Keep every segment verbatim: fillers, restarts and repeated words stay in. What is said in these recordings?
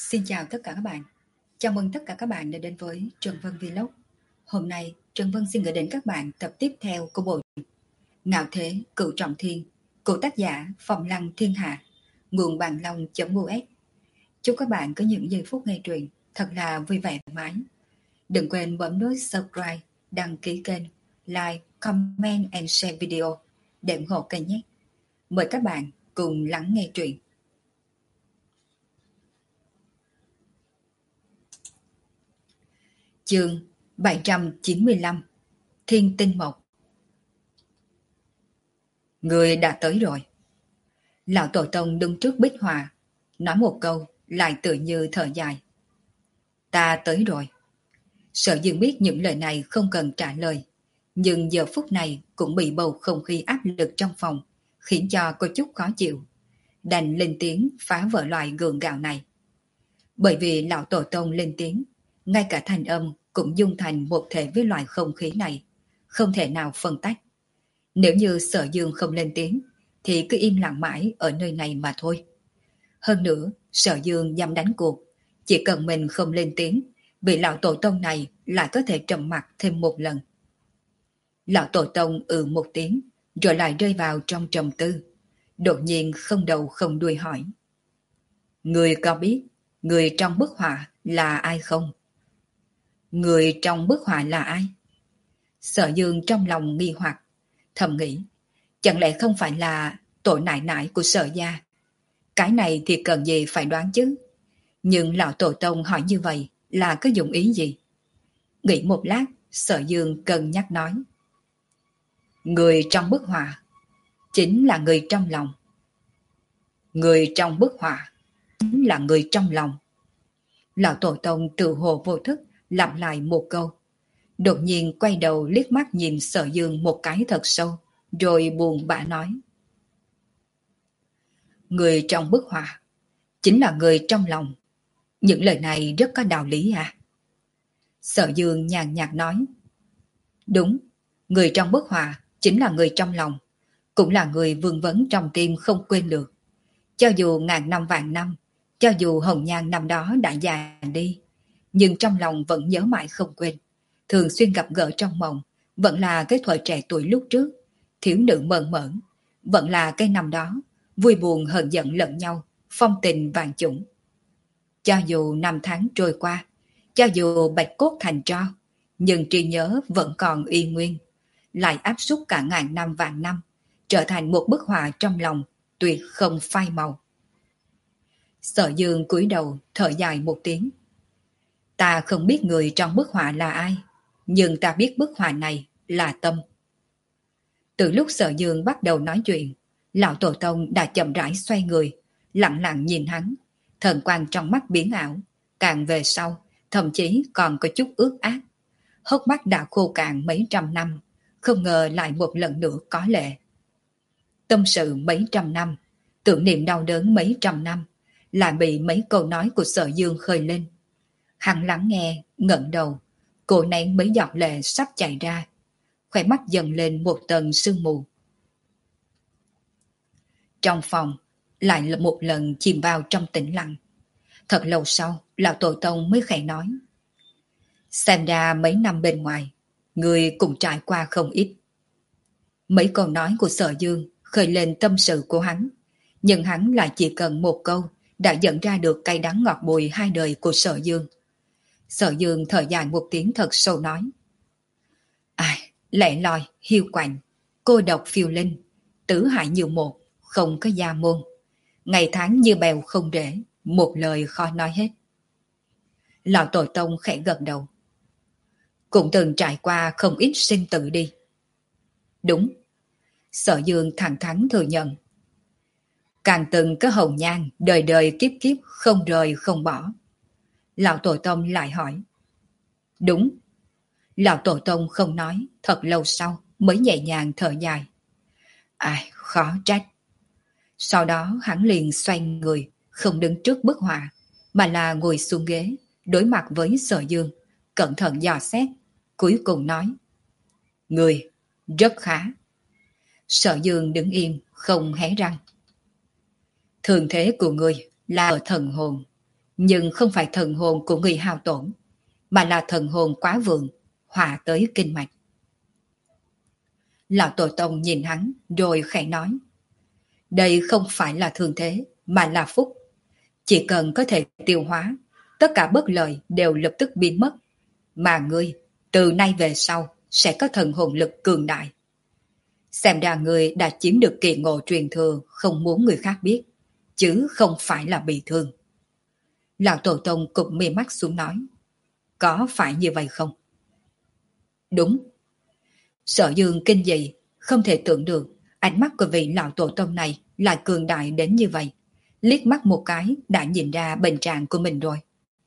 Xin chào tất cả các bạn. Chào mừng tất cả các bạn đã đến với Trần Vân Vlog. Hôm nay Trần Vân xin gửi đến các bạn tập tiếp theo của bộ truyện Ngạo Thế Cửu Trọng Thiên của tác giả Phong Lăng Thiên Hạ, nguồn bàn long.us. Chúc các bạn có những giây phút nghe truyện thật là vui vẻ thoải mái. Đừng quên bấm nút subscribe, đăng ký kênh, like, comment and share video để ủng hộ kênh nhé. Mời các bạn cùng lắng nghe truyện. Chương bảy trăm chín mươi lăm Thiên Tinh Mộc. Người đã tới rồi. Lão Tổ Tông đứng trước bích họa, nói một câu lại tự như thở dài. Ta tới rồi. Sở Dương biết những lời này không cần trả lời, nhưng giờ phút này cũng bị bầu không khí áp lực trong phòng khiến cho cô chút khó chịu, đành lên tiếng phá vỡ loại gượng gạo này. Bởi vì Lão Tổ Tông lên tiếng, ngay cả thanh âm cũng dung thành một thể với loại không khí này, không thể nào phân tách. Nếu như Sở Dương không lên tiếng thì cứ im lặng mãi ở nơi này mà thôi. Hơn nữa, Sở Dương dám đánh cuộc, chỉ cần mình không lên tiếng, vị Lão Tổ Tông này lại có thể trầm mặc thêm một lần. Lão Tổ Tông ừ một tiếng, rồi lại rơi vào trong trầm tư. Đột nhiên không đầu không đuôi hỏi: Người có biết người trong bức họa là ai không? Người trong bức họa là ai? Sở Dương trong lòng nghi hoặc, thầm nghĩ, chẳng lẽ không phải là tổ nại nại của Sở gia? Cái này thì cần gì phải đoán chứ. Nhưng Lão Tổ Tông hỏi như vậy là có dụng ý gì? Nghĩ một lát, Sở Dương cân nhắc nói: Người trong bức họa chính là người trong lòng. Người trong bức họa chính là người trong lòng. Lão Tổ Tông tự hồ vô thức lặp lại một câu, đột nhiên quay đầu liếc mắt nhìn Sở Dương một cái thật sâu, rồi buồn bã nói: Người trong bức họa chính là người trong lòng. Những lời này rất có đạo lý à? Sở Dương nhàn nhạt nói: Đúng, người trong bức họa chính là người trong lòng, cũng là người vương vấn trong tim không quên được. Cho dù ngàn năm vạn năm, cho dù hồng nhan năm đó đã già đi, nhưng trong lòng vẫn nhớ mãi không quên. Thường xuyên gặp gỡ trong mộng, vẫn là cái thời trẻ tuổi lúc trước, thiếu nữ mờn mởn, vẫn là cái năm đó, vui buồn hờn giận lẫn nhau, phong tình vạn chủng. Cho dù năm tháng trôi qua, cho dù bạch cốt thành tro, nhưng trí nhớ vẫn còn y nguyên, lại áp suất cả ngàn năm vạn năm, trở thành một bức họa trong lòng, tuyệt không phai màu. Sở Dương cúi đầu thở dài một tiếng. Ta không biết người trong bức họa là ai, nhưng ta biết bức họa này là tâm. Từ lúc Sở Dương bắt đầu nói chuyện, Lão Tổ Tông đã chậm rãi xoay người, lặng lặng nhìn hắn, thần quang trong mắt biến ảo, càng về sau, thậm chí còn có chút ướt át. Hốc mắt đã khô cạn mấy trăm năm, không ngờ lại một lần nữa có lệ. Tâm sự mấy trăm năm, tưởng niệm đau đớn mấy trăm năm, lại bị mấy câu nói của Sở Dương khơi lên. Hắn lắng nghe, ngẩng đầu, cô nén mấy giọt lệ sắp chảy ra, khóe mắt dần lên một tầng sương mù. Trong phòng, lại là một lần chìm vào trong tĩnh lặng. Thật lâu sau, Lão Tổ Tông mới khẽ nói: Xem ra mấy năm bên ngoài, người cũng trải qua không ít. Mấy câu nói của Sở Dương khơi lên tâm sự của hắn, nhưng hắn lại chỉ cần một câu đã dẫn ra được cay đắng ngọt bùi hai đời của Sở Dương. Sở Dương thở dài một tiếng thật sâu nói: Ai, lẻ loi, hiu quạnh, cô độc phiêu linh, tứ hại như một, không có gia môn. Ngày tháng như bèo không rễ, một lời khó nói hết. Lão Tổ Tông khẽ gật đầu. Cũng từng trải qua không ít sinh tử đi. Đúng. Sở Dương thẳng thắn thừa nhận. Càng từng có hồng nhan, đời đời kiếp kiếp không rời không bỏ. Lão Tổ Tông lại hỏi. Đúng. Lão Tổ Tông không nói, thật lâu sau mới nhẹ nhàng thở dài. Ai, khó trách. Sau đó hắn liền xoay người, không đứng trước bức họa, mà là ngồi xuống ghế, đối mặt với Sở Dương, cẩn thận dò xét, cuối cùng nói. Người, rất khá. Sở Dương đứng im, không hé răng. Thường thế của người là ở thần hồn, nhưng không phải thần hồn của người hao tổn, mà là thần hồn quá vượng, hòa tới kinh mạch. Lão Tổ Tông nhìn hắn rồi khẽ nói, đây không phải là thương thế, mà là phúc. Chỉ cần có thể tiêu hóa, tất cả bất lợi đều lập tức biến mất. Mà ngươi, từ nay về sau, sẽ có thần hồn lực cường đại. Xem ra ngươi đã chiếm được kỳ ngộ truyền thừa, không muốn người khác biết, chứ không phải là bị thương. Lão Tổ Tông cụp mi mắt xuống nói, có phải như vậy không? Đúng. Sở Dương kinh dị, không thể tưởng được ánh mắt của vị Lão Tổ Tông này lại cường đại đến như vậy. Liếc mắt một cái đã nhìn ra bệnh trạng của mình rồi.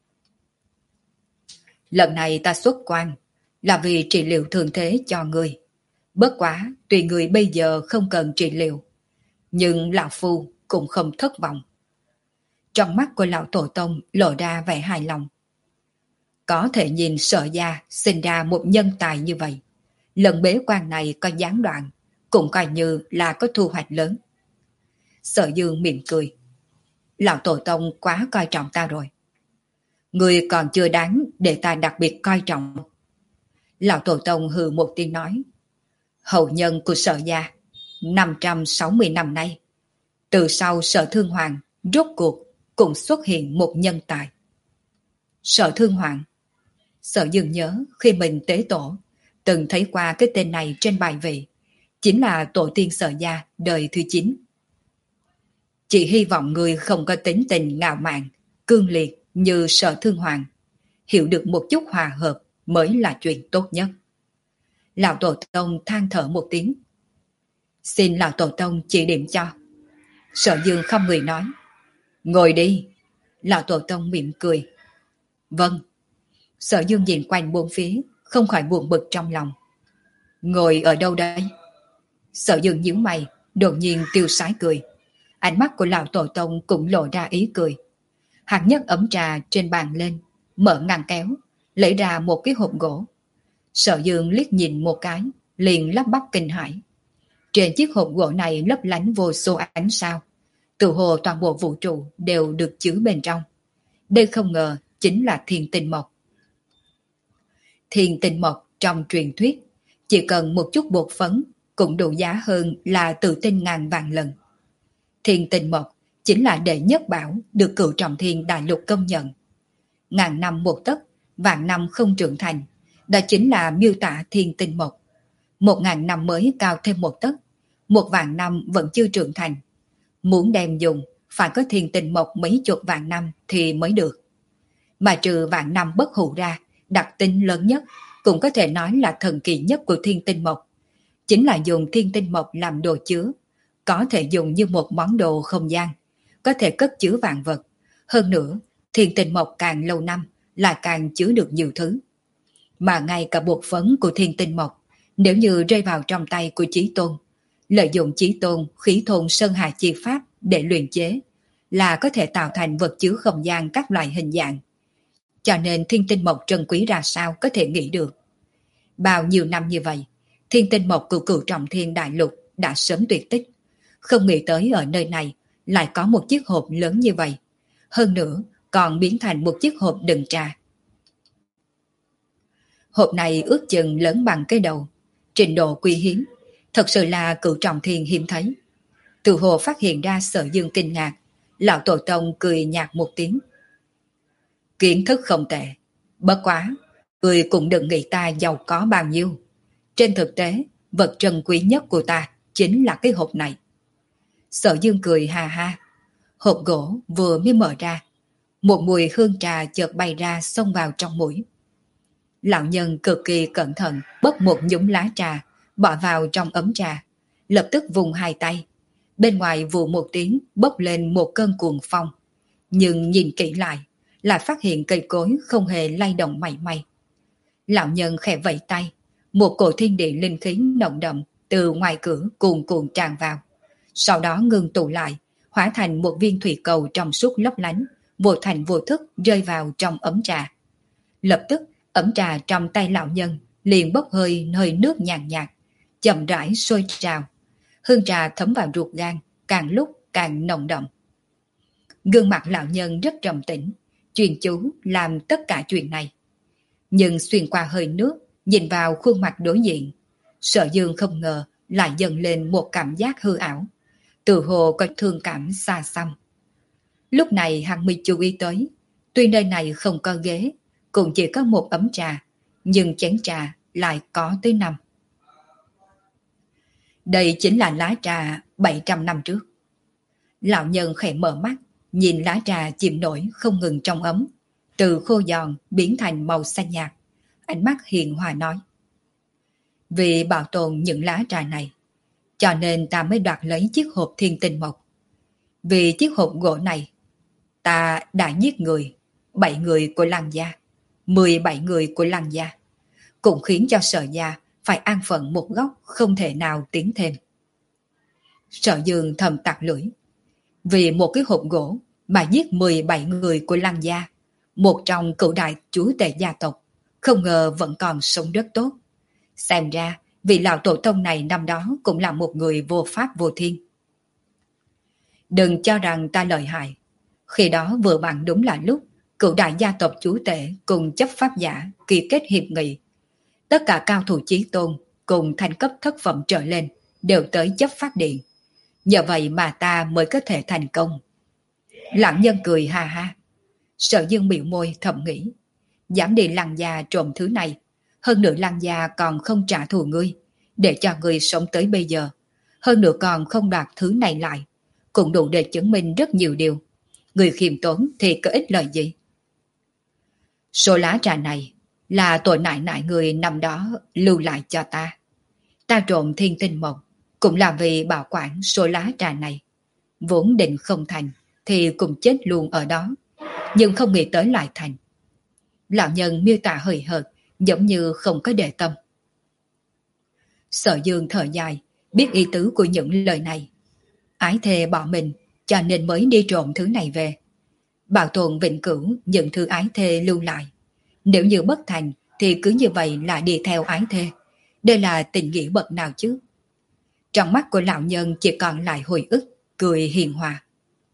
Lần này ta xuất quan là vì trị liệu thương thế cho người. Bất quá, tùy người bây giờ không cần trị liệu. Nhưng Lão Phu cũng không thất vọng. Trong mắt của Lão Tổ Tông lộ ra vẻ hài lòng. Có thể nhìn Sở gia sinh ra một nhân tài như vậy. Lần bế quan này có gián đoạn, cũng coi như là có thu hoạch lớn. Sở Dương mỉm cười. Lão Tổ Tông quá coi trọng ta rồi. Người còn chưa đáng để ta đặc biệt coi trọng. Lão Tổ Tông hừ một tiếng nói. Hậu nhân của Sở gia, năm trăm sáu mươi năm nay, từ sau Sở Thương Hoàng, rốt cuộc cũng xuất hiện một nhân tài. Sở Thương Hoàng. Sở Dương nhớ khi mình tế tổ, từng thấy qua cái tên này trên bài vị, chính là tổ tiên Sở gia đời thứ chín. Chỉ hy vọng người không có tính tình ngạo mạn, cương liệt như Sở Thương Hoàng. Hiểu được một chút hòa hợp mới là chuyện tốt nhất. Lão Tổ Tông than thở một tiếng. Xin Lão Tổ Tông chỉ điểm cho. Sở Dương không người nói. Ngồi đi. Lão Tổ Tông mỉm cười. Vâng. Sở Dương nhìn quanh bốn phía, không khỏi buồn bực trong lòng. Ngồi ở đâu đây? Sở Dương nhíu mày, đột nhiên tiêu sái cười. Ánh mắt của Lão Tổ Tông cũng lộ ra ý cười. Hắn nhấc ấm trà trên bàn lên, mở ngăn kéo, lấy ra một cái hộp gỗ. Sở Dương liếc nhìn một cái, liền lắp bắp kinh hãi. Trên chiếc hộp gỗ này lấp lánh vô số ánh sao. Tự hồ toàn bộ vũ trụ đều được chứa bên trong. Đây không ngờ chính là thiên tinh mộc. Thiên tinh mộc trong truyền thuyết, chỉ cần một chút bột phấn cũng đủ giá hơn là tự tinh ngàn vạn lần. Thiên tinh mộc chính là đệ nhất bảo được Cửu Trọng Thiên đại lục công nhận. Ngàn năm một tấc, vạn năm không trưởng thành, đó chính là miêu tả thiên tinh mộc. Một ngàn năm mới cao thêm một tấc, một vạn năm vẫn chưa trưởng thành. Muốn đem dùng, phải có thiên tinh mộc mấy chục vạn năm thì mới được. Mà trừ vạn năm bất hủ ra, đặc tính lớn nhất, cũng có thể nói là thần kỳ nhất của thiên tinh mộc, chính là dùng thiên tinh mộc làm đồ chứa, có thể dùng như một món đồ không gian, có thể cất chứa vạn vật. Hơn nữa, thiên tinh mộc càng lâu năm là càng chứa được nhiều thứ. Mà ngay cả bột phấn của thiên tinh mộc, nếu như rơi vào trong tay của Chí Tôn, lợi dụng Chí Tôn khí thôn sơn hà chi pháp để luyện chế, là có thể tạo thành vật chứa không gian các loại hình dạng. Cho nên thiên tinh mộc trân quý ra sao có thể nghĩ được. Bao nhiêu năm như vậy, thiên tinh mộc của Cửu Trọng Thiên đại lục đã sớm tuyệt tích. Không nghĩ tới ở nơi này lại có một chiếc hộp lớn như vậy. Hơn nữa còn biến thành một chiếc hộp đựng trà. Hộp này ước chừng lớn bằng cái đầu, trình độ quý hiếm, thật sự là Cửu Trọng Thiên hiếm thấy. Từ hồ phát hiện ra Sở Dương kinh ngạc, Lão Tổ Tông cười nhạt một tiếng. Kiến thức không tệ, bất quá, người cũng đừng nghĩ ta giàu có bao nhiêu. Trên thực tế, vật trân quý nhất của ta chính là cái hộp này. Sở Dương cười ha ha. Hộp gỗ vừa mới mở ra, một mùi hương trà chợt bay ra xông vào trong mũi. Lão nhân cực kỳ cẩn thận bốc một nhúm lá trà, bỏ vào trong ấm trà, lập tức vùng hai tay. Bên ngoài vù một tiếng bốc lên một cơn cuồng phong. Nhưng nhìn kỹ lại, lại phát hiện cây cối không hề lay động mảy may. Lão nhân khẽ vẫy tay, một cổ thiên địa linh khí nồng đậm từ ngoài cửa cuồn cuộn tràn vào. Sau đó ngừng tụ lại, hóa thành một viên thủy cầu trong suốt lấp lánh, vô thành vô thức rơi vào trong ấm trà. Lập tức, ấm trà trong tay lão nhân liền bốc hơi hơi nước nhàn nhạt, chậm rãi sôi trào. Hương trà thấm vào ruột gan, càng lúc càng nồng đậm. Gương mặt lão nhân rất trầm tĩnh, chuyên chú làm tất cả chuyện này. Nhưng xuyên qua hơi nước, nhìn vào khuôn mặt đối diện, Sở Dương không ngờ lại dần lên một cảm giác hư ảo, tự hồ có thương cảm xa xăm. Lúc này hắn mới chú ý tới, tuy nơi này không có ghế, cũng chỉ có một ấm trà, nhưng chén trà lại có tới năm. Đây chính là lá trà bảy trăm năm trước. Lão nhân khẽ mở mắt, nhìn lá trà chìm nổi không ngừng trong ấm, từ khô giòn biến thành màu xanh nhạt. Ánh mắt hiền hòa nói: vì bảo tồn những lá trà này, cho nên ta mới đoạt lấy chiếc hộp thiên tinh mộc. Vì chiếc hộp gỗ này, ta đã giết người, bảy người của Lăng gia, mười bảy người của Lăng gia, cũng khiến cho Sở gia phải an phận một góc không thể nào tiến thêm. Sở Dương thầm tặc lưỡi, vì một cái hộp gỗ mà giết mười bảy người của Lăng gia, một trong cửu đại chúa tể gia tộc, không ngờ vẫn còn sống rất tốt. Xem ra vị lão tổ tông này năm đó cũng là một người vô pháp vô thiên. Đừng cho rằng ta lợi hại. Khi đó vừa bằng đúng là lúc cửu đại gia tộc chúa tể cùng chấp pháp giả ký kết hiệp nghị. Tất cả cao thủ chí tôn cùng thành cấp thất phẩm trở lên đều tới chấp pháp điện. Nhờ vậy mà ta mới có thể thành công. Lão nhân cười ha ha. Sở Dương biểu môi thầm nghĩ, dám đi Lăng gia trộm thứ này, hơn nữa Lăng gia còn không trả thù ngươi, để cho ngươi sống tới bây giờ, hơn nữa còn không đoạt thứ này lại, cũng đủ để chứng minh rất nhiều điều. Người khiêm tốn thì có ích lợi gì? Số lá trà này là tội nại nại người năm đó lưu lại cho ta. Ta trộm thiên tinh mộc cũng là vì bảo quản số lá trà này. Vốn định không thành thì cũng chết luôn ở đó, nhưng không nghĩ tới lại thành. Lão nhân miêu tả hời hợt, giống như không có để tâm. Sở Dương thở dài, biết ý tứ của những lời này. Ái thề bỏ mình, cho nên mới đi trộm thứ này về. Bảo tồn vĩnh cửu những thứ ái thề lưu lại. Nếu như bất thành thì cứ như vậy là đi theo ái thề. Đây là tình nghĩa bậc nào chứ? Trong mắt của lão nhân chỉ còn lại hồi ức, cười hiền hòa.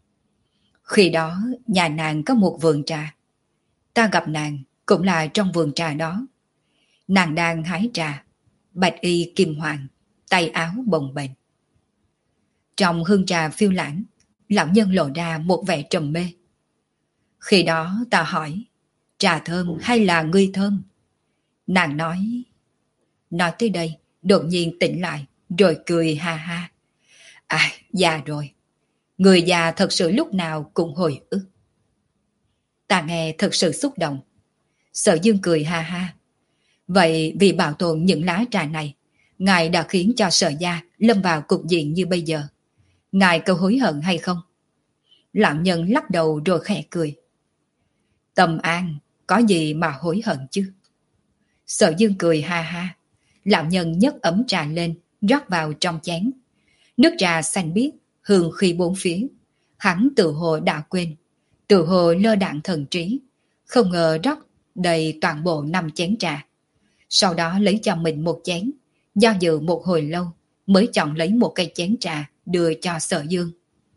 Khi đó nhà nàng có một vườn trà. Ta gặp nàng cũng là trong vườn trà đó. Nàng đang hái trà, bạch y kim hoàng, tay áo bồng bềnh. Trong hương trà phiêu lãng, lão nhân lộ ra một vẻ trầm mê. Khi đó ta hỏi, trà thơm hay là ngươi thơm? Nàng nói... Nói tới đây, đột nhiên tỉnh lại, rồi cười ha ha. À, già rồi. Người già thật sự lúc nào cũng hồi ức. Ta nghe thật sự xúc động. Sở Dương cười ha ha. Vậy vì bảo tồn những lá trà này, ngài đã khiến cho Sở gia lâm vào cục diện như bây giờ. Ngài có hối hận hay không? Lão nhân lắc đầu rồi khẽ cười. Tâm an, có gì mà hối hận chứ? Sở Dương cười ha ha. Lão nhân nhấc ấm trà lên, rót vào trong chén. Nước trà xanh biếc, hương khí bốn phía. Hắn tự hồ đã quên, tự hồ lơ đãng thần trí, không ngờ rót đầy toàn bộ năm chén trà. Sau đó lấy cho mình một chén, do dự một hồi lâu mới chọn lấy một cây chén trà đưa cho Sở Dương.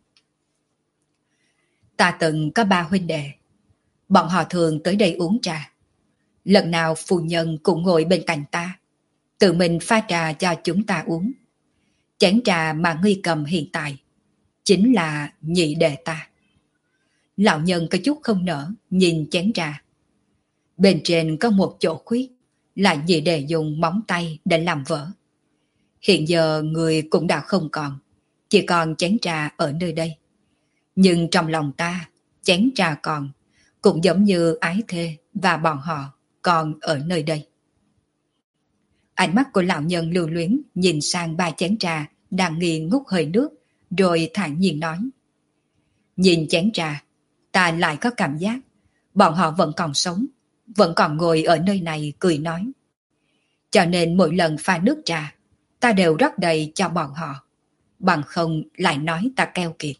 Ta từng có ba huynh đệ, bọn họ thường tới đây uống trà. Lần nào phu nhân cũng ngồi bên cạnh ta, tự mình pha trà cho chúng ta uống. Chén trà mà ngươi cầm hiện tại chính là nhị đệ ta. Lão nhân có chút không nỡ nhìn chén trà. Bên trên có một chỗ khuyết, là nhị đệ dùng móng tay để làm vỡ. Hiện giờ người cũng đã không còn, chỉ còn chén trà ở nơi đây. Nhưng trong lòng ta, chén trà còn, cũng giống như ái thê và bọn họ còn ở nơi đây. Ánh mắt của lão nhân lưu luyến nhìn sang ba chén trà đang nghi ngút hơi nước, rồi thản nhiên nói. Nhìn chén trà, ta lại có cảm giác bọn họ vẫn còn sống, vẫn còn ngồi ở nơi này cười nói. Cho nên mỗi lần pha nước trà, ta đều rót đầy cho bọn họ, bằng không lại nói ta keo kiệt.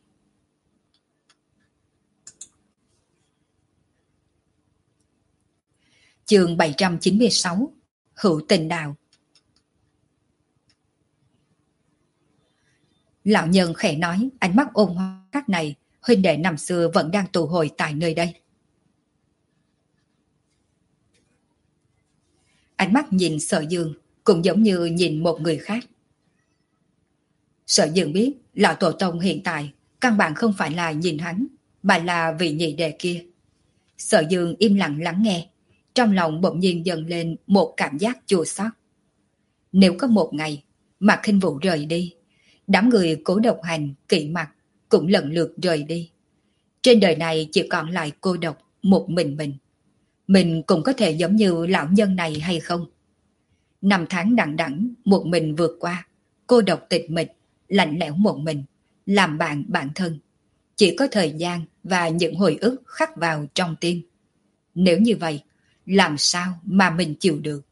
Chương bảy trăm chín mươi sáu, Hữu tình đạo. Lão nhân khẽ nói, ánh mắt ôn hòa khác này, huynh đệ năm xưa vẫn đang tụ hội tại nơi đây. Ánh mắt nhìn Sở Dương cũng giống như nhìn một người khác. Sở Dương biết lão tổ tông hiện tại căn bản không phải là nhìn hắn, mà là vị nhị đệ kia. Sở Dương im lặng lắng nghe, trong lòng bỗng nhiên dần lên một cảm giác chua xót. Nếu có một ngày mà Khinh Vũ rời đi, đám người Cố Độc Hành, Kỵ Mặc cũng lần lượt rời đi. Trên đời này chỉ còn lại cô độc một mình mình. Mình cũng có thể giống như lão nhân này hay không? Năm tháng đằng đẵng một mình vượt qua, cô độc tịch mịch, lạnh lẽo một mình, làm bạn bản thân. Chỉ có thời gian và những hồi ức khắc vào trong tim. Nếu như vậy, làm sao mà mình chịu được?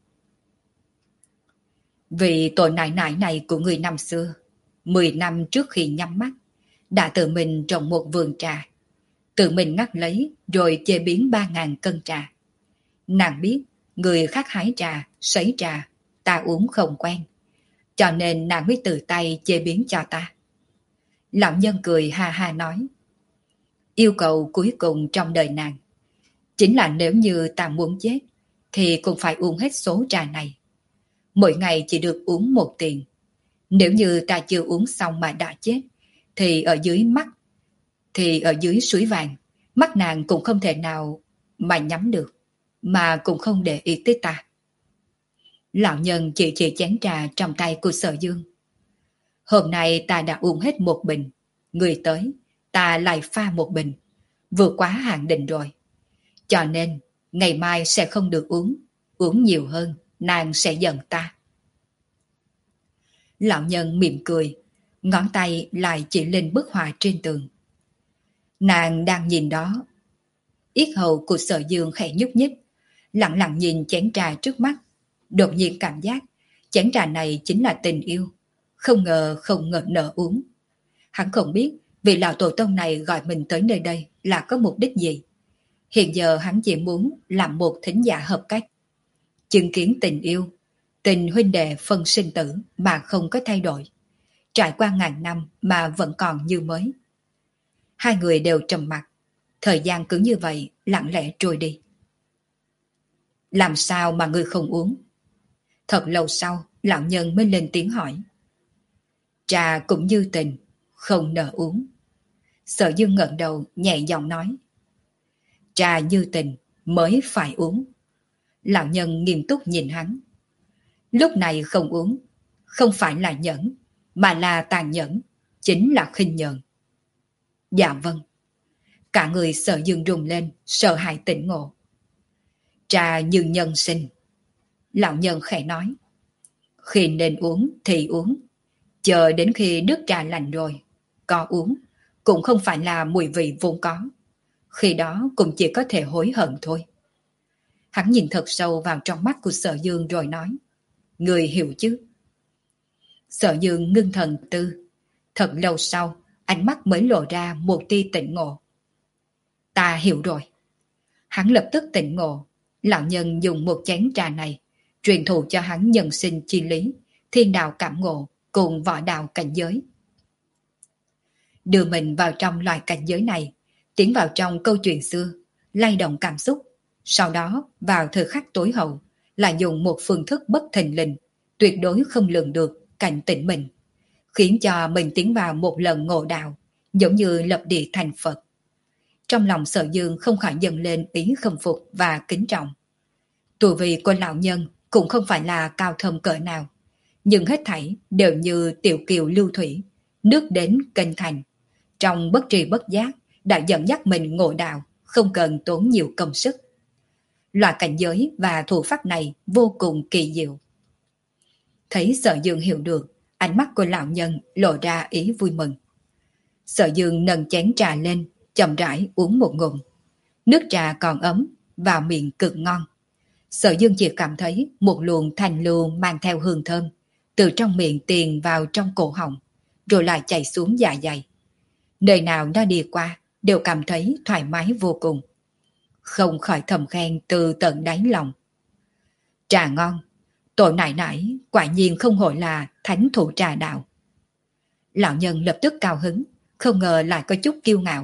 Vì tội nại nại này của người năm xưa, mười năm trước khi nhắm mắt, đã tự mình trồng một vườn trà, tự mình ngắt lấy rồi chế biến ba ngàn cân trà. Nàng biết người khác hái trà, sấy trà, ta uống không quen, cho nên nàng mới tự tay chế biến cho ta. Lão nhân cười ha ha nói, yêu cầu cuối cùng trong đời nàng chính là nếu như ta muốn chết thì cũng phải uống hết số trà này. Mỗi ngày chỉ được uống một tiền. Nếu như ta chưa uống xong mà đã chết thì ở dưới mắt, thì ở dưới suối vàng, mắt nàng cũng không thể nào mà nhắm được, mà cũng không để ý tới ta. Lão nhân chỉ chỉ chén trà trong tay của Sở Dương. Hôm nay ta đã uống hết một bình, người tới ta lại pha một bình, vượt quá hạn định rồi. Cho nên ngày mai sẽ không được uống, uống nhiều hơn nàng sẽ giận ta. Lão nhân mỉm cười, ngón tay lại chỉ lên bức họa trên tường. Nàng đang nhìn đó. Yết hầu của Sở Dương khẽ nhúc nhích, lặng lặng nhìn chén trà trước mắt, đột nhiên cảm giác chén trà này chính là tình yêu, không ngờ không ngờ nỡ uống. Hắn không biết vị lão tổ tông này gọi mình tới nơi đây là có mục đích gì. Hiện giờ hắn chỉ muốn làm một thính giả hợp cách, chứng kiến tình yêu, tình huynh đệ phân sinh tử mà không có thay đổi, trải qua ngàn năm mà vẫn còn như mới. Hai người đều trầm mặc, thời gian cứ như vậy lặng lẽ trôi đi. Làm sao mà ngươi không uống? Thật lâu sau, lão nhân mới lên tiếng hỏi. Trà cũng như tình, không nỡ uống. Sở Dương ngẩng đầu nhẹ giọng nói. Trà như tình mới phải uống. Lão nhân nghiêm túc nhìn hắn. Lúc này không uống, không phải là nhẫn, mà là tàn nhẫn, chính là khinh nhẫn. Dạ vâng. Cả người Sở Dương rùng lên, sợ hãi tỉnh ngộ. Trà như nhân sinh. Lão nhân khẽ nói. Khi nên uống thì uống, chờ đến khi nước trà lạnh rồi, có uống, cũng không phải là mùi vị vốn có. Khi đó cũng chỉ có thể hối hận thôi. Hắn nhìn thật sâu vào trong mắt của Sở Dương rồi nói. Người hiểu chứ? Sở Dương ngưng thần tư. Thật lâu sau, ánh mắt mới lộ ra một tia tỉnh ngộ. Ta hiểu rồi. Hắn lập tức tỉnh ngộ. Lão nhân dùng một chén trà này truyền thụ cho hắn nhân sinh chi lý, thiên đạo cảm ngộ cùng võ đạo cảnh giới. Đưa mình vào trong loại cảnh giới này, tiến vào trong câu chuyện xưa, lay động cảm xúc. Sau đó, vào thời khắc tối hậu, là dùng một phương thức bất thình lình, tuyệt đối không lường được, cảnh tỉnh mình, khiến cho mình tiến vào một lần ngộ đạo, giống như lập địa thành Phật. Trong lòng Sở Dương không khỏi dâng lên ý khâm phục và kính trọng. Tu vi của lão nhân cũng không phải là cao thâm cỡ nào, nhưng hết thảy đều như tiểu kiều lưu thủy, nước đến kênh thành. Trong bất tri bất giác đã dẫn dắt mình ngộ đạo, không cần tốn nhiều công sức. Loại cảnh giới và thủ pháp này vô cùng kỳ diệu. Thấy Sở Dương hiểu được, ánh mắt của lão nhân lộ ra ý vui mừng. Sở Dương nâng chén trà lên, chậm rãi uống một ngụm. Nước trà còn ấm, vào miệng cực ngon. Sở Dương chỉ cảm thấy một luồng thanh lưu mang theo hương thơm, từ trong miệng tiền vào trong cổ họng, rồi lại chảy xuống dạ dày. Nơi nào nó đi qua, đều cảm thấy thoải mái vô cùng. Không khỏi thầm khen từ tận đáy lòng. Trà ngon, tổ nại nại quả nhiên không hổ là thánh thủ trà đạo. Lão nhân lập tức cao hứng, không ngờ lại có chút kiêu ngạo.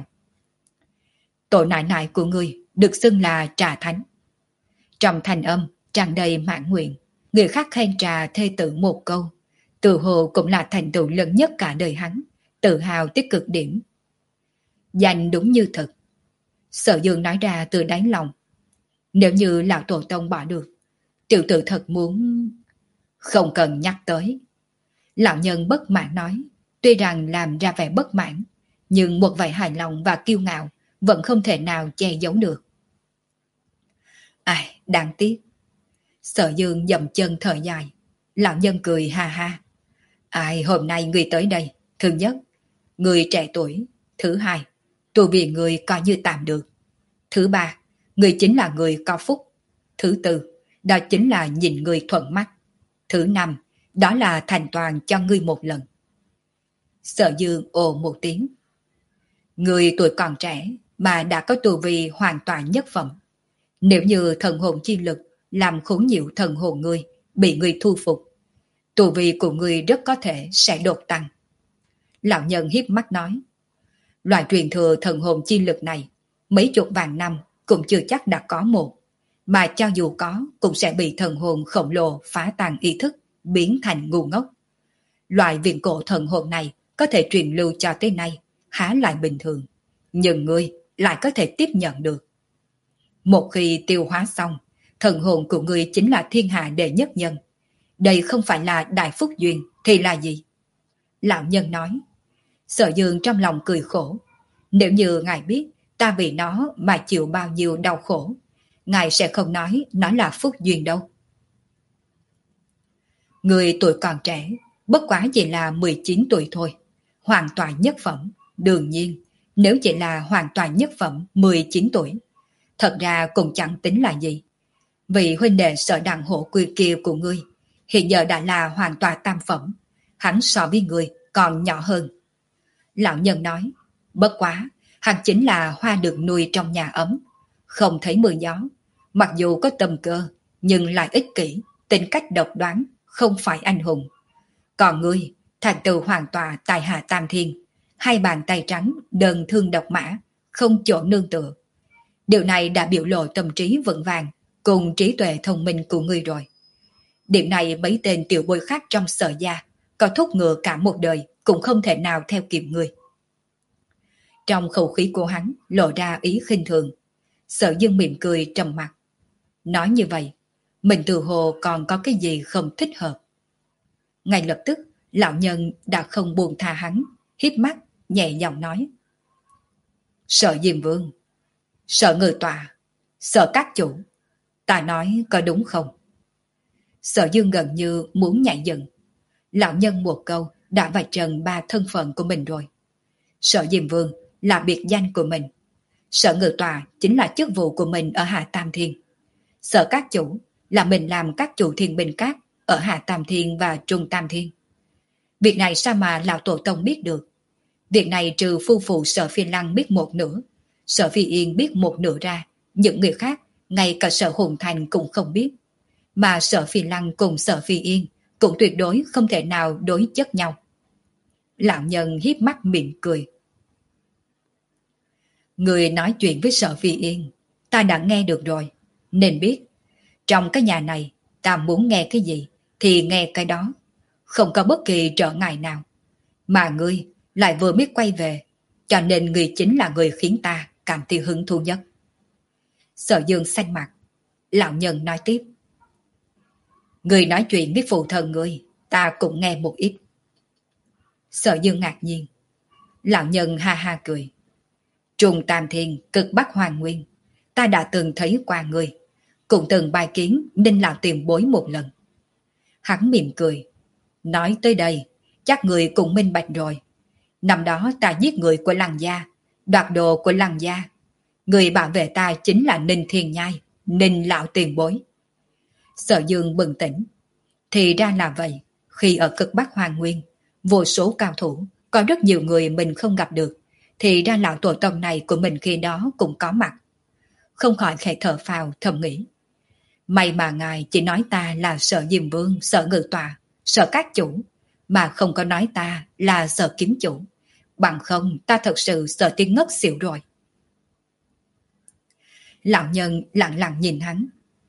Tổ nại nại của người được xưng là trà thánh. Trong thanh âm tràn đầy mãn nguyện. Người khác khen trà thê tử một câu, tự hồ cũng là thành tựu lớn nhất cả đời hắn, tự hào tới cực điểm. Danh đúng như thật. Sở Dương nói ra từ đáy lòng. Nếu như lão tổ tông bỏ được, tiểu tử thật muốn... Không cần nhắc tới. Lão nhân bất mãn nói, tuy rằng làm ra vẻ bất mãn, nhưng một vài hài lòng và kiêu ngạo vẫn không thể nào che giấu được. Ai, đáng tiếc. Sở Dương dậm chân thở dài. Lão nhân cười ha ha. Ai, hôm nay người tới đây. Thứ nhất, người trẻ tuổi. Thứ hai, tu vì người coi như tạm được. Thứ ba, người chính là người có phúc. Thứ tư, đó chính là nhìn người thuận mắt. Thứ năm, đó là thành toàn cho ngươi một lần. Sở Dương ồ một tiếng. Người tuổi còn trẻ mà đã có tu vi hoàn toàn nhất phẩm. Nếu như thần hồn chi lực làm khốn nhiều thần hồn ngươi, bị ngươi thu phục, tu vi của ngươi rất có thể sẽ đột tăng. Lão nhân hiếp mắt nói, loại truyền thừa thần hồn chi lực này, mấy chục vạn năm cũng chưa chắc đã có một, mà cho dù có cũng sẽ bị thần hồn khổng lồ phá tan ý thức, biến thành ngu ngốc. Loại viện cổ thần hồn này có thể truyền lưu cho tới nay, há lại bình thường, nhưng ngươi lại có thể tiếp nhận được. Một khi tiêu hóa xong, thần hồn của ngươi chính là thiên hạ đệ nhất nhân. Đây không phải là đại phúc duyên thì là gì? Lão nhân nói. Sở Dương trong lòng cười khổ. Nếu như ngài biết ta vì nó mà chịu bao nhiêu đau khổ, ngài sẽ không nói nó là phúc duyên đâu. Người tuổi còn trẻ, bất quá chỉ là mười chín tuổi thôi, hoàn toàn nhất phẩm. Đương nhiên, nếu chỉ là hoàn toàn nhất phẩm mười chín tuổi, thật ra cũng chẳng tính là gì. Vì huynh đệ Sở Đằng Hổ Quy kia của ngươi hiện giờ đã là hoàn toàn tam phẩm, hắn so với ngươi còn nhỏ hơn. Lão nhân nói, bất quá, hắn chính là hoa được nuôi trong nhà ấm, không thấy mưa gió, mặc dù có tâm cơ, nhưng lại ích kỷ, tính cách độc đoán, không phải anh hùng. Còn ngươi, thành tựu hoàn tọa tài hạ tam thiên, hai bàn tay trắng, đơn thương độc mã, không chỗ nương tựa. Điều này đã biểu lộ tâm trí vững vàng cùng trí tuệ thông minh của ngươi rồi. Điểm này mấy tên tiểu bối khác trong Sở gia có thúc ngựa cả một đời cũng không thể nào theo kịp ngươi. Trong khẩu khí của hắn lộ ra ý khinh thường. Sở Dương mỉm cười trầm mặc. Nói như vậy, mình tự hồ còn có cái gì không thích hợp. Ngay lập tức, lão nhân đã không buồn tha hắn, híp mắt, nhẹ giọng nói. Sở Diêm Vương, Sở Ngự Tọa, Sở Các Chủ, ta nói có đúng không? Sở Dương gần như muốn nhảy dựng. Lão nhân một câu đã vạch trần ba thân phận của mình rồi. Sở Diêm Vương là biệt danh của mình. Sở Ngự Tọa chính là chức vụ của mình ở Hạ Tam Thiên. Sở Các Chủ là mình làm các chủ thiên binh các ở Hạ Tam Thiên và Trung Tam Thiên. Việc này sao mà lão tổ tông biết được? Việc này trừ phu phụ Sở Phi Lăng biết một nửa, Sở Phi Yên biết một nửa ra, những người khác, ngay cả Sở Hùng Thành cũng không biết. Mà Sở Phi Lăng cùng Sở Phi Yên cũng tuyệt đối không thể nào đối chất nhau. Lão nhân hiếp mắt mỉm cười. Người nói chuyện với Sở Phi Yên, ta đã nghe được rồi, nên biết. Trong cái nhà này, ta muốn nghe cái gì, thì nghe cái đó. Không có bất kỳ trở ngại nào. Mà ngươi lại vừa biết quay về, cho nên ngươi chính là người khiến ta cảm thấy hứng thú nhất. Sở Dương xanh mặt. Lão nhân nói tiếp. Ngươi nói chuyện với phụ thân ngươi, ta cũng nghe một ít. Sở Dương ngạc nhiên. Lão nhân ha ha cười. Trung Tam Thiên, cực Bắc Hoàng Nguyên, ta đã từng thấy qua ngươi, cũng từng bài kiến Ninh lão tiền bối một lần. Hắn mỉm cười. Nói tới đây, chắc người cũng minh bạch rồi. Năm đó ta giết người của Lăng gia, đoạt đồ của Lăng gia. Người bảo vệ ta chính là Ninh Thiên Nhai, Ninh lão tiền bối. Sở Dương bừng tỉnh. Thì ra là vậy, khi ở cực Bắc Hoàng Nguyên, vô số cao thủ, có rất nhiều người mình không gặp được, thì ra lão tổ tông này của mình khi đó cũng có mặt. Không khỏi khẽ thở phào thầm nghĩ. May mà ngài chỉ nói ta là Sở Diêm Vương, Sở Ngự Tọa, Sở Các Chủ, mà không có nói ta là Sở Kiếm Chủ. Bằng không ta thật sự sợ tiếng ngất xỉu rồi. Lão nhân lặng lặng nhìn hắn.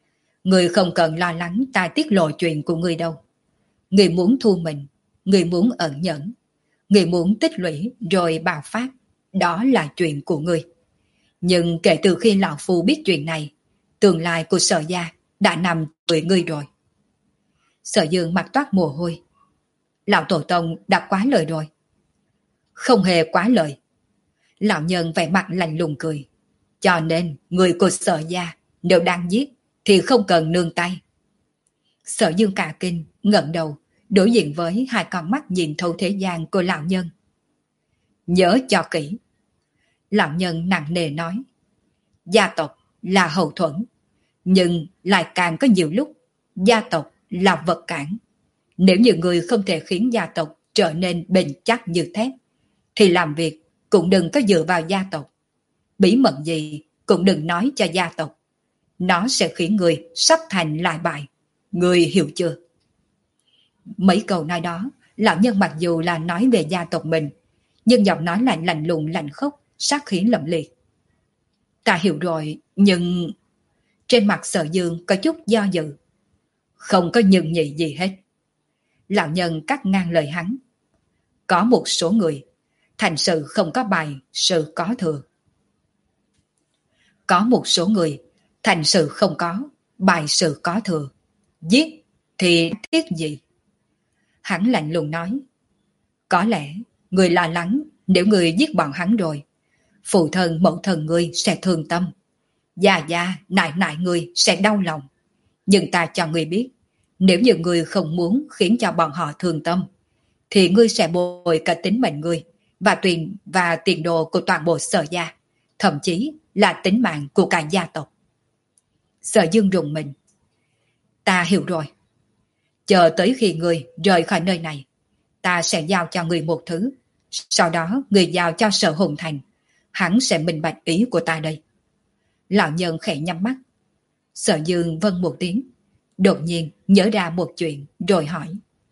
Người không cần lo lắng ta tiết lộ chuyện của người đâu. Người muốn thu mình, người muốn ẩn nhẫn, người muốn tích lũy rồi bạo phát, đó là chuyện của người. Nhưng kể từ khi lão phu biết chuyện này, tương lai của Sở gia đã nằm với ngươi rồi. Sở Dương mặt toát mồ hôi. Lão tổ tông đã quá lời rồi. Không hề quá lời. Lão nhân vẻ mặt lạnh lùng cười. Cho nên người của Sở gia nếu đang giết thì không cần nương tay. Sở Dương cả kinh, ngẩng đầu, đối diện với hai con mắt nhìn thấu thế gian của lão nhân. Nhớ cho kỹ. Lão nhân nặng nề nói. Gia tộc là hậu thuẫn, nhưng lại càng có nhiều lúc gia tộc là vật cản. Nếu như người không thể khiến gia tộc trở nên bền chắc như thép, thì làm việc cũng đừng có dựa vào gia tộc. Bí mật gì cũng đừng nói cho gia tộc. Nó sẽ khiến người sắp thành lại bại. Người hiểu chưa? Mấy câu nói đó, lão nhân mặc dù là nói về gia tộc mình, nhưng giọng nói lại lạnh lùng lạnh khốc, sát khí lẫm liệt. Ta hiểu rồi, nhưng... Trên mặt Sở Dương có chút do dự. Không có nhưng nhị gì hết. Lão nhân cắt ngang lời hắn. Có một số người, thành sự không có bài, sự có thừa. Có một số người, thành sự không có, bài sự có thừa. Giết thì tiếc gì? Hắn lạnh lùng nói. Có lẽ, người lo lắng nếu người giết bọn hắn rồi, phụ thân mẫu thân người sẽ thương tâm. Già già, nại nại người sẽ đau lòng. Nhưng ta cho người biết, nếu như người không muốn khiến cho bọn họ thương tâm, thì ngươi sẽ bồi cả tính mệnh ngươi và tiền và tiền đồ của toàn bộ Sở gia, thậm chí là tính mạng của cả gia tộc. Sở Dương rùng mình. Ta hiểu rồi. Chờ tới khi ngươi rời khỏi nơi này, ta sẽ giao cho ngươi một thứ. Sau đó ngươi giao cho Sở Hùng Thành. Hắn sẽ minh bạch ý của ta đây. Lão nhân khẽ nhắm mắt. Sở Dương vâng một tiếng. Đột nhiên nhớ ra một chuyện rồi hỏi.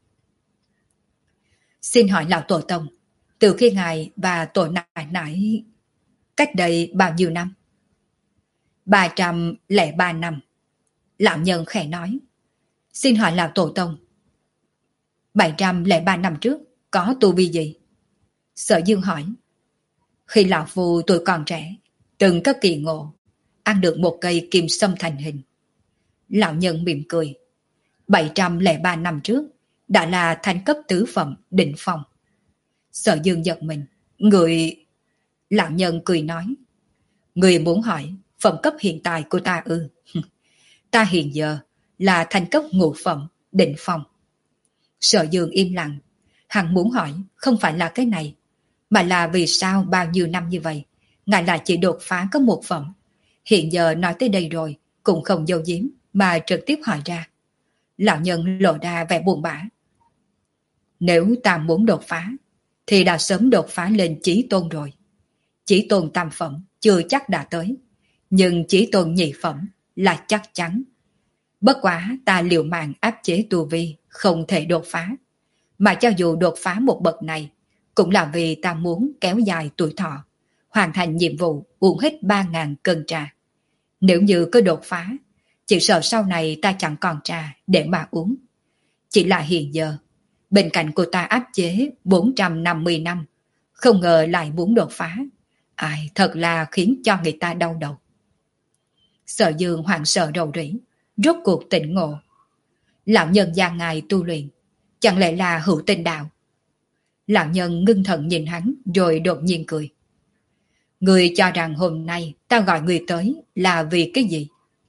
Xin hỏi lão tổ tông, từ khi ngài và tổ nại nại cách đây bao nhiêu năm? Ba trăm lẻ ba năm. Lão nhân khẽ nói. Xin hỏi lão tổ tông, bảy trăm lẻ ba năm trước có tu vi gì? Sở Dương hỏi. Khi lão phu tuổi còn trẻ, từng có kỳ ngộ, ăn được một cây kim sâm thành hình. Lão nhân mỉm cười. bảy trăm lẻ ba năm trước đã là thành cấp tứ phẩm đỉnh phong. Sở Dương giật mình. Người... Lão nhân cười nói. Người muốn hỏi phẩm cấp hiện tại của ta ư? Ta hiện giờ là thành cấp ngũ phẩm đỉnh phong. Sở Dương im lặng. Hắn muốn hỏi không phải là cái này, mà là vì sao bao nhiêu năm như vậy ngài lại chỉ đột phá có một phẩm. Hiện giờ nói tới đây rồi cũng không giấu giếm mà trực tiếp hỏi ra. Lão nhân lộ ra vẻ buồn bã. Nếu ta muốn đột phá thì đã sớm đột phá lên chí tôn rồi. Chí tôn tam phẩm chưa chắc đã tới, nhưng chí tôn nhị phẩm là chắc chắn. Bất quá ta liều mạng áp chế tu vi, không thể đột phá. Mà cho dù đột phá một bậc này, cũng là vì ta muốn kéo dài tuổi thọ, hoàn thành nhiệm vụ uống hết ba ngàn cân trà. Nếu như có đột phá, chỉ sợ sau này ta chẳng còn trà để mà uống. Chỉ là hiện giờ, bên cạnh của ta áp chế bốn trăm năm mươi năm, không ngờ lại muốn đột phá. Ai, thật là khiến cho người ta đau đầu. Sở Dương hoảng sợ rầu rĩ, rốt cuộc tỉnh ngộ. Lão nhân gia ngài tu luyện, chẳng lẽ là hữu tình đạo? Lão nhân ngưng thần nhìn hắn rồi đột nhiên cười. Người cho rằng hôm nay ta gọi người tới là vì cái gì?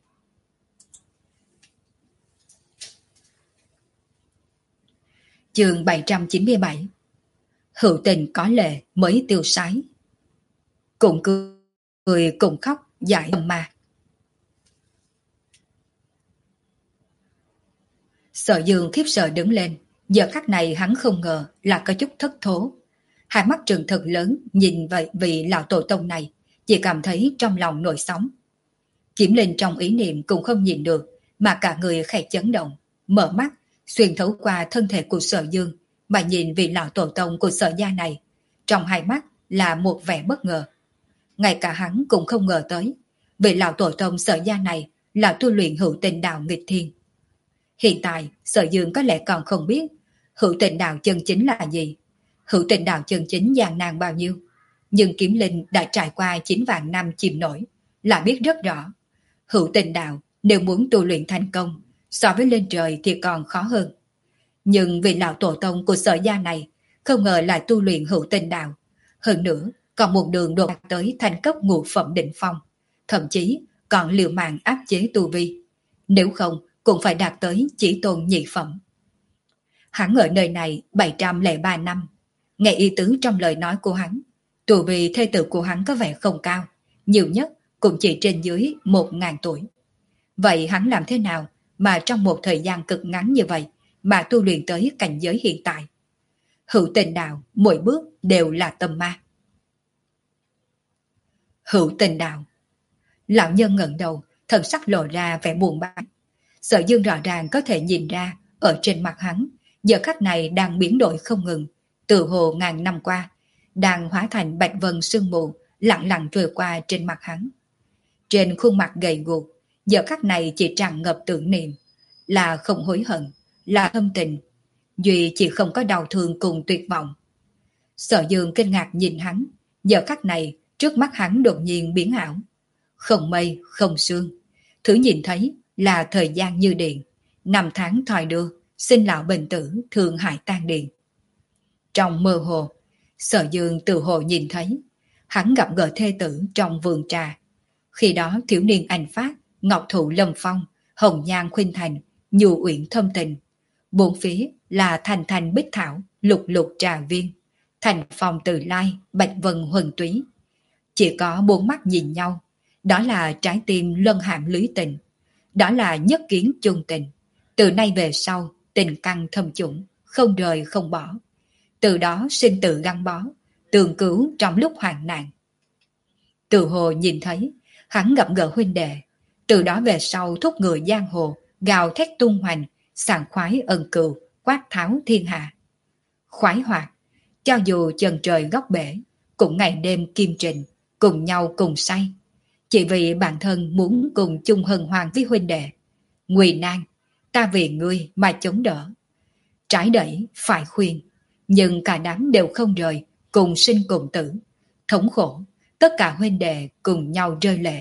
Chương bảy trăm chín mươi bảy. Hữu tình có lệ mới tiêu sái. Cùng cười cùng khóc giải âm ma. Sở Dương khiếp sợ đứng lên. Giờ khắc này hắn không ngờ là có chút thất thố. Hai mắt trừng thật lớn nhìn vậy vị lão tổ tông này, chỉ cảm thấy trong lòng nổi sóng. Kiếm Linh trong ý niệm cũng không nhìn được, mà cả người khẽ chấn động, mở mắt, xuyên thấu qua thân thể của Sở Dương, mà nhìn vị lão tổ tông của Sở gia này. Trong hai mắt là một vẻ bất ngờ. Ngay cả hắn cũng không ngờ tới, vị lão tổ tông Sở gia này là tu luyện hữu tình đạo nghịch thiên. Hiện tại, Sở Dương có lẽ còn không biết hữu tình đạo chân chính là gì, hữu tình đạo chân chính gian nan bao nhiêu. Nhưng Kiếm Linh đã trải qua chín vạn năm chìm nổi, là biết rất rõ. Hữu tình đạo nếu muốn tu luyện thành công, so với lên trời thì còn khó hơn. Nhưng vị lão tổ tông của Sở gia này không ngờ lại tu luyện hữu tình đạo. Hơn nữa, còn một đường đột tới thành cấp ngũ phẩm đỉnh phong, thậm chí còn liều mạng áp chế tu vi. Nếu không, cũng phải đạt tới chỉ tôn nhị phẩm. Hắn ở nơi này bảy trăm lẻ ba năm, nghe ý tứ trong lời nói của hắn, tu vi thê tử của hắn có vẻ không cao, nhiều nhất cũng chỉ trên dưới một ngàn tuổi. Vậy hắn làm thế nào mà trong một thời gian cực ngắn như vậy mà tu luyện tới cảnh giới hiện tại? Hữu tình đạo mỗi bước đều là tâm ma. Hữu tình đạo. Lão nhân ngẩng đầu, thần sắc lộ ra vẻ buồn bã. Sở Dương rõ ràng có thể nhìn ra ở trên mặt hắn giờ khắc này đang biến đổi không ngừng, từ hồ ngàn năm qua đang hóa thành bạch vân sương mù lặng lặng trôi qua trên mặt hắn. Trên khuôn mặt gầy guộc giờ khắc này chỉ tràn ngập tưởng niệm, là không hối hận, là thâm tình, duy chỉ không có đau thương cùng tuyệt vọng. Sở Dương kinh ngạc nhìn hắn, giờ khắc này trước mắt hắn đột nhiên biến ảo, không mây không sương, thứ nhìn thấy là thời gian như điện, năm tháng thoi đưa, sinh lão bệnh tử, thương hại tan điện. Trong mơ hồ, Sở Dương tự hồ nhìn thấy hắn gặp gỡ thê tử trong vườn trà. Khi đó thiếu niên anh phát, ngọc thụ lâm phong, hồng nhan khuynh thành, nhu uyển thâm tình. Bốn phía là thành thành bích thảo, lục lục trà viên, thành phong từ lai, bạch vân huân túy. Chỉ có bốn mắt nhìn nhau, đó là trái tim luân hãm lưới tình, đó là nhất kiến chung tình. Từ nay về sau, tình căng thâm chủng, không rời không bỏ. Từ đó sinh tử gắn bó, tường cứu trong lúc hoạn nạn. Từ hồ nhìn thấy, hắn gặp gỡ huynh đệ. Từ đó về sau thúc người giang hồ, gào thét tung hoành, sảng khoái ân cừu, quát tháo thiên hạ. Khoái hoạt, cho dù chân trời góc bể, cũng ngày đêm kim trình, cùng nhau cùng say. Chỉ vì bản thân muốn cùng chung hân hoan với huynh đệ. Nguy nan, ta vì ngươi mà chống đỡ. Trái đẩy, phải khuyên, nhưng cả đám đều không rời, cùng sinh cùng tử. Thống khổ, tất cả huynh đệ cùng nhau rơi lệ.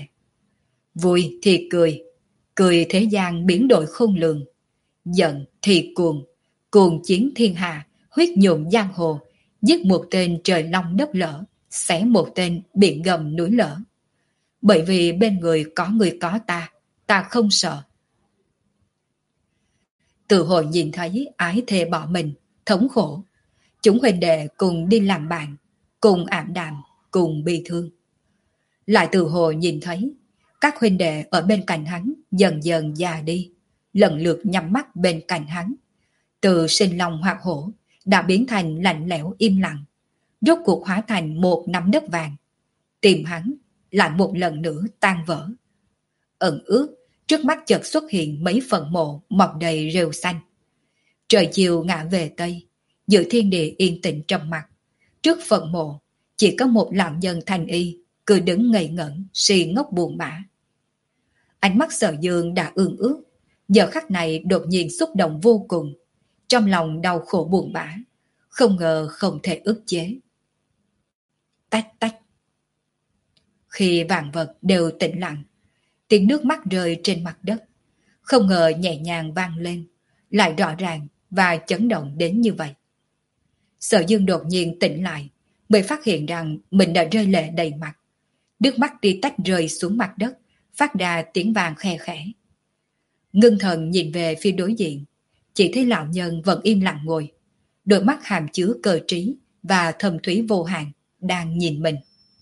Vui thì cười, cười thế gian biến đổi khôn lường. Giận thì cuồng, cuồng chiến thiên hạ, huyết nhuộm giang hồ, giết một tên trời long đất lở, xé một tên biển gầm núi lở. Bởi vì bên người có người có ta, ta không sợ. Từ hồi nhìn thấy ái thề bỏ mình, thống khổ, chúng huynh đệ cùng đi làm bạn, cùng ảm đạm, cùng bi thương. Lại từ hồi nhìn thấy các huynh đệ ở bên cạnh hắn dần dần già đi, lần lượt nhắm mắt bên cạnh hắn. Từ sinh long hoạt hổ đã biến thành lạnh lẽo im lặng, rốt cuộc hóa thành một nắm đất vàng. Tìm hắn lại một lần nữa tan vỡ. Ẩn ước, trước mắt chợt xuất hiện mấy phần mộ mọc đầy rêu xanh. Trời chiều ngã về Tây, giữa thiên địa yên tĩnh trầm mặc. Trước phần mộ, chỉ có một lão nhân thanh y, cứ đứng ngây ngẩn, si ngốc buồn bã. Ánh mắt Sở Dương đã ương ước, giờ khắc này đột nhiên xúc động vô cùng. Trong lòng đau khổ buồn bã, không ngờ không thể ức chế. Tách tách. Khi vạn vật đều tĩnh lặng, tiếng nước mắt rơi trên mặt đất, không ngờ nhẹ nhàng vang lên, lại rõ ràng và chấn động đến như vậy. Sở Dương đột nhiên tỉnh lại, mới phát hiện rằng mình đã rơi lệ đầy mặt. Nước mắt đi tách rơi xuống mặt đất, phát ra tiếng vàng khe khẽ. Ngưng thần nhìn về phía đối diện, chỉ thấy lão nhân vẫn im lặng ngồi, đôi mắt hàm chứa cơ trí và thâm thúy vô hạn đang nhìn mình.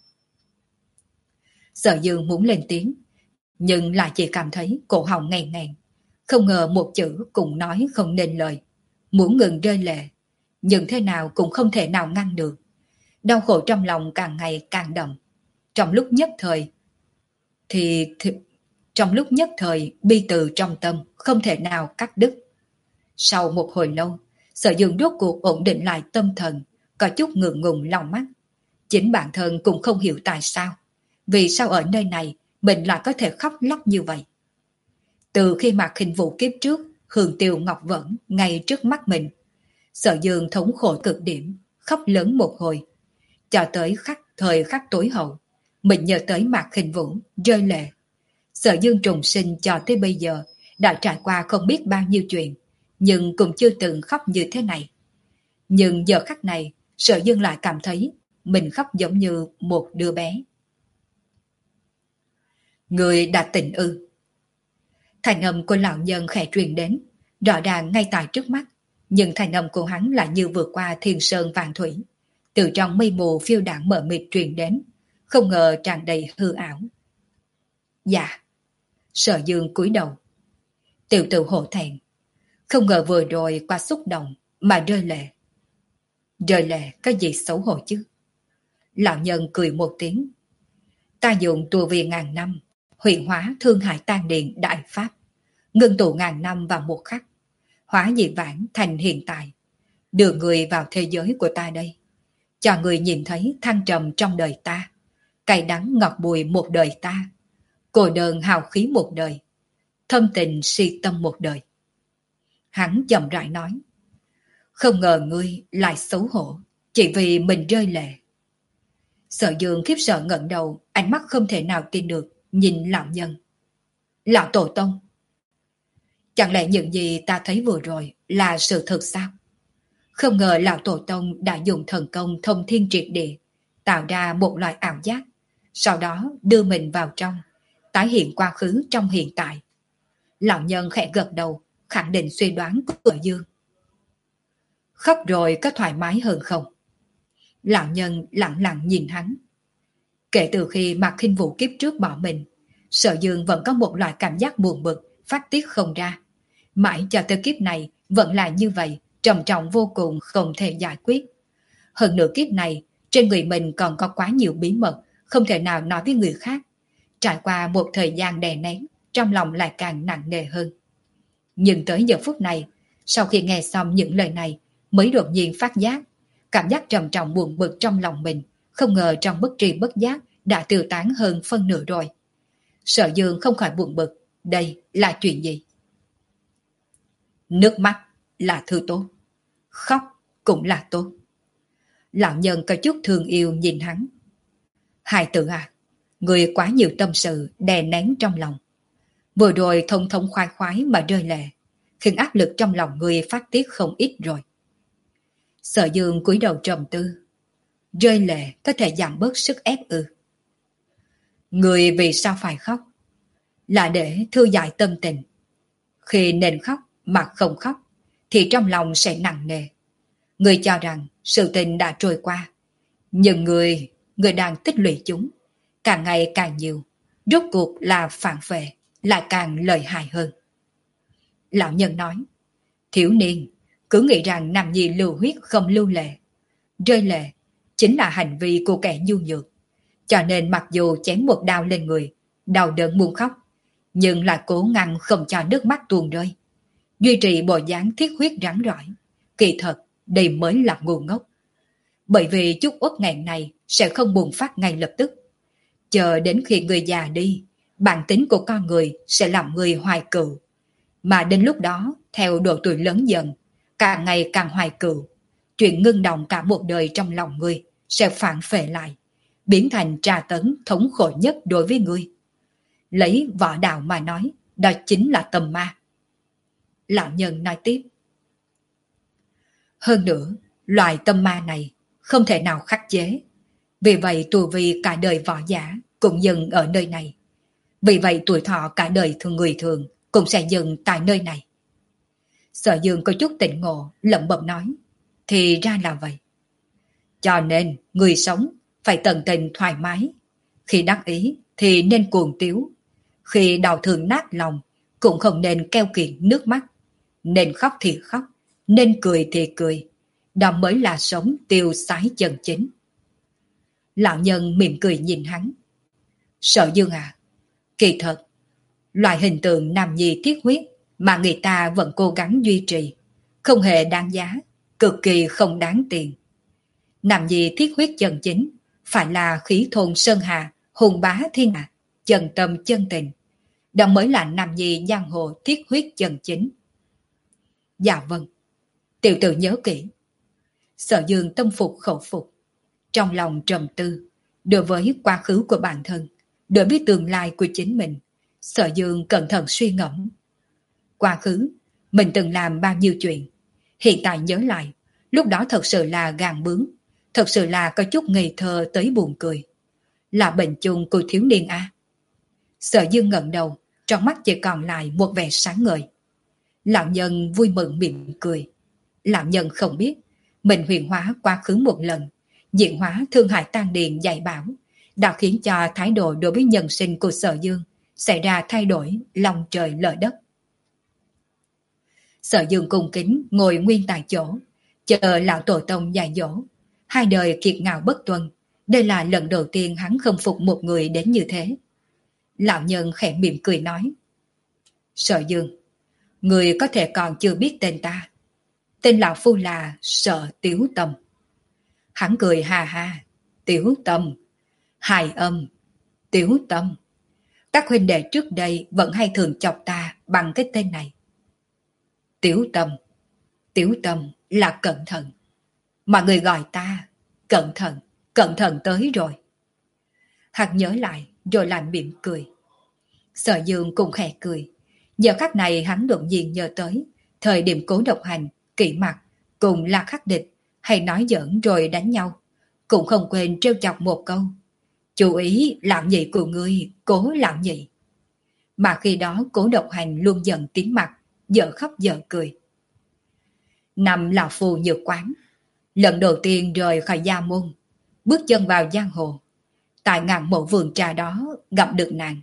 Sở Dương muốn lên tiếng, nhưng lại chỉ cảm thấy cổ họng nghẹn nghẹn, không ngờ một chữ cũng nói không nên lời, muốn ngừng rơi lệ, nhưng thế nào cũng không thể nào ngăn được. Đau khổ trong lòng càng ngày càng đậm. Trong lúc nhất thời, thì, thì trong lúc nhất thời bi từ trong tâm không thể nào cắt đứt. Sau một hồi lâu, Sở Dương rốt cuộc ổn định lại tâm thần, có chút ngượng ngùng lau mắt. Chính bản thân cũng không hiểu tại sao, vì sao ở nơi này mình lại có thể khóc lóc như vậy. Từ khi Mạc Khinh Vũ kiếp trước hương tiêu ngọc vẫn ngay trước mắt mình, Sở Dương thống khổ cực điểm, khóc lớn một hồi, cho tới khắc thời khắc tối hậu, mình nhớ tới Mạc Khinh Vũ, rơi lệ. Sở Dương trùng sinh cho tới bây giờ đã trải qua không biết bao nhiêu chuyện, nhưng cũng chưa từng khóc như thế này. Nhưng giờ khắc này, Sở Dương lại cảm thấy mình khóc giống như một đứa bé. Người đã tỉnh ư? Thành âm của lão nhân khẽ truyền đến, rõ ràng ngay tại trước mắt, nhưng thành âm của hắn lại như vượt qua thiên sơn vạn thủy, từ trong mây mù phiêu đãng mờ mịt truyền đến, không ngờ tràn đầy hư ảo. Dạ. Sở Dương cúi đầu. Tiểu tử hổ thẹn, không ngờ vừa rồi qua xúc động mà rơi lệ. Rơi lệ có gì xấu hổ chứ? Lão nhân cười một tiếng. Ta dùng tu vi ngàn năm, huyền hóa thương hải tan điện đại pháp, ngưng tụ ngàn năm vào một khắc, hóa dị vãng thành hiện tại, đưa người vào thế giới của ta đây, cho người nhìn thấy thăng trầm trong đời ta, cay đắng ngọt bùi một đời ta, cô đơn hào khí một đời, thâm tình si tâm một đời. Hắn chậm rãi nói, không ngờ ngươi lại xấu hổ chỉ vì mình rơi lệ. Sở Dương khiếp sợ ngẩng đầu, ánh mắt không thể nào tin được nhìn lão nhân. Lão tổ tông, chẳng lẽ những gì ta thấy vừa rồi là sự thật sao? Không ngờ lão tổ tông đã dùng thần công thông thiên triệt địa, tạo ra một loại ảo giác, sau đó đưa mình vào trong, tái hiện quá khứ trong hiện tại. Lão nhân khẽ gật đầu, khẳng định suy đoán của Sở Dương. Khóc rồi có thoải mái hơn không? Lão nhân lặng lặng nhìn hắn. Kể từ khi Mạc Khinh Vũ kiếp trước bỏ mình, Sở Dương vẫn có một loại cảm giác buồn bực, phát tiết không ra. Mãi cho tới kiếp này vẫn là như vậy, trầm trọng vô cùng không thể giải quyết. Hơn nữa kiếp này, trên người mình còn có quá nhiều bí mật, không thể nào nói với người khác. Trải qua một thời gian đè nén, trong lòng lại càng nặng nề hơn. Nhưng tới giờ phút này, sau khi nghe xong những lời này, mới đột nhiên phát giác, cảm giác trầm trọng buồn bực trong lòng mình, không ngờ trong bất tri bất giác đã tiêu tán hơn phân nửa rồi. Sở Dương không khỏi buồn bực, đây là chuyện gì? Nước mắt là thứ tốt, khóc cũng là tốt. Lão nhân có chút thương yêu nhìn hắn. Hài tử à, người quá nhiều tâm sự đè nén trong lòng. Vừa rồi thông thông khoái khoái mà rơi lệ, khiến áp lực trong lòng người phát tiết không ít rồi. Sở Dương cúi đầu trầm tư. Rơi lệ có thể giảm bớt sức ép ư? Người vì sao phải khóc? Là để thư giải tâm tình. Khi nên khóc mà không khóc, thì trong lòng sẽ nặng nề. Người cho rằng sự tình đã trôi qua, nhưng người, người đang tích lũy chúng, càng ngày càng nhiều, rốt cuộc là phản phệ, lại càng lợi hại hơn. Lão nhân nói, thiếu niên cứ nghĩ rằng nam nhi lưu huyết không lưu lệ. Rơi lệ chính là hành vi của kẻ nhu nhược, cho nên mặc dù chém một đao lên người, đau đớn muốn khóc, nhưng lại cố ngăn không cho nước mắt tuôn rơi, duy trì bộ dáng thiết huyết rắn rỏi. Kỳ thật đây mới là ngu ngốc, bởi vì chút uất nghẹn này sẽ không bùng phát ngay lập tức. Chờ đến khi người già đi, bản tính của con người sẽ làm người hoài cựu, mà đến lúc đó theo độ tuổi lớn dần, càng ngày càng hoài cựu, chuyện ngưng động cả một đời trong lòng người sẽ phản phệ lại, biến thành tra tấn thống khổ nhất đối với người. Lấy võ đạo mà nói, đó chính là tâm ma. Lão nhân nói tiếp. Hơn nữa, loại tâm ma này không thể nào khắc chế. Vì vậy tu vi cả đời võ giả cũng dừng ở nơi này. Vì vậy tuổi thọ cả đời thường người thường cũng sẽ dừng tại nơi này. Sở Dương có chút tỉnh ngộ, lẩm bẩm nói. Thì ra là vậy. Cho nên, người sống phải tận tình thoải mái. Khi đắc ý thì nên cuồng tiếu. Khi đau thương nát lòng cũng không nên keo kiệt nước mắt. Nên khóc thì khóc, nên cười thì cười. Đó mới là sống tiêu sái chân chính. Lão nhân mỉm cười nhìn hắn. Sở Dương à, kỳ thật, loại hình tượng nam nhi thiết huyết mà người ta vẫn cố gắng duy trì, không hề đáng giá, cực kỳ không đáng tiền. Nam nhi thiết huyết chân chính phải là khí thôn sơn hà, hùng bá thiên hạ, chân tâm chân tình. đó mới là nam nhi giang hồ thiết huyết chân chính. Dạ vâng, tiểu tử nhớ kỹ. Sở Dương tâm phục khẩu phục, trong lòng trầm tư, đối với quá khứ của bản thân, đối với tương lai của chính mình, Sở Dương cẩn thận suy ngẫm. Quá khứ, mình từng làm bao nhiêu chuyện, hiện tại nhớ lại, lúc đó thật sự là gàn bướng, thật sự là có chút ngây thơ tới buồn cười. Là bệnh chung của thiếu niên a. Sở Dương ngẩng đầu, trong mắt chỉ còn lại một vẻ sáng ngời. Lão nhân vui mừng mỉm cười. Lão nhân không biết, mình huyền hóa quá khứ một lần, diễn hóa thương hại tan điền dạy bảo, đã khiến cho thái độ đối với nhân sinh của Sở Dương xảy ra thay đổi lòng trời lở đất. Sở Dương cung kính ngồi nguyên tại chỗ, chờ lão tổ tông dạy dỗ. Hai đời kiệt ngạo bất tuân, đây là lần đầu tiên hắn không phục một người đến như thế. Lão nhân khẽ mỉm cười nói: Sở Dương, người có thể còn chưa biết tên ta. Tên lão phu là Sở Tiếu Tâm. Hắn cười ha ha: Tiếu Tâm, hài âm, Tiếu Tâm. Các huynh đệ trước đây vẫn hay thường chọc ta bằng cái tên này. Tiếu Tâm, Tiếu Tâm là cẩn thận. Mà người gọi ta cẩn thận, cẩn thận tới rồi. Hắn nhớ lại rồi lại mỉm cười. Sở Dương cũng khẽ cười. Giờ khắc này hắn đột nhiên nhớ tới thời điểm Cố Độc Hành, Kỷ Mặc cùng La Khắc Địch hay nói giỡn rồi đánh nhau, cũng không quên trêu chọc một câu: chú ý lão nhị của ngươi, Cố lão nhị. Mà khi đó Cố Độc Hành luôn giận tím mặt, dở khóc dở cười. Năm lão phu nhược quán, lần đầu tiên rời khỏi gia môn, bước chân vào giang hồ, tại ngàn mộ vườn trà đó gặp được nàng.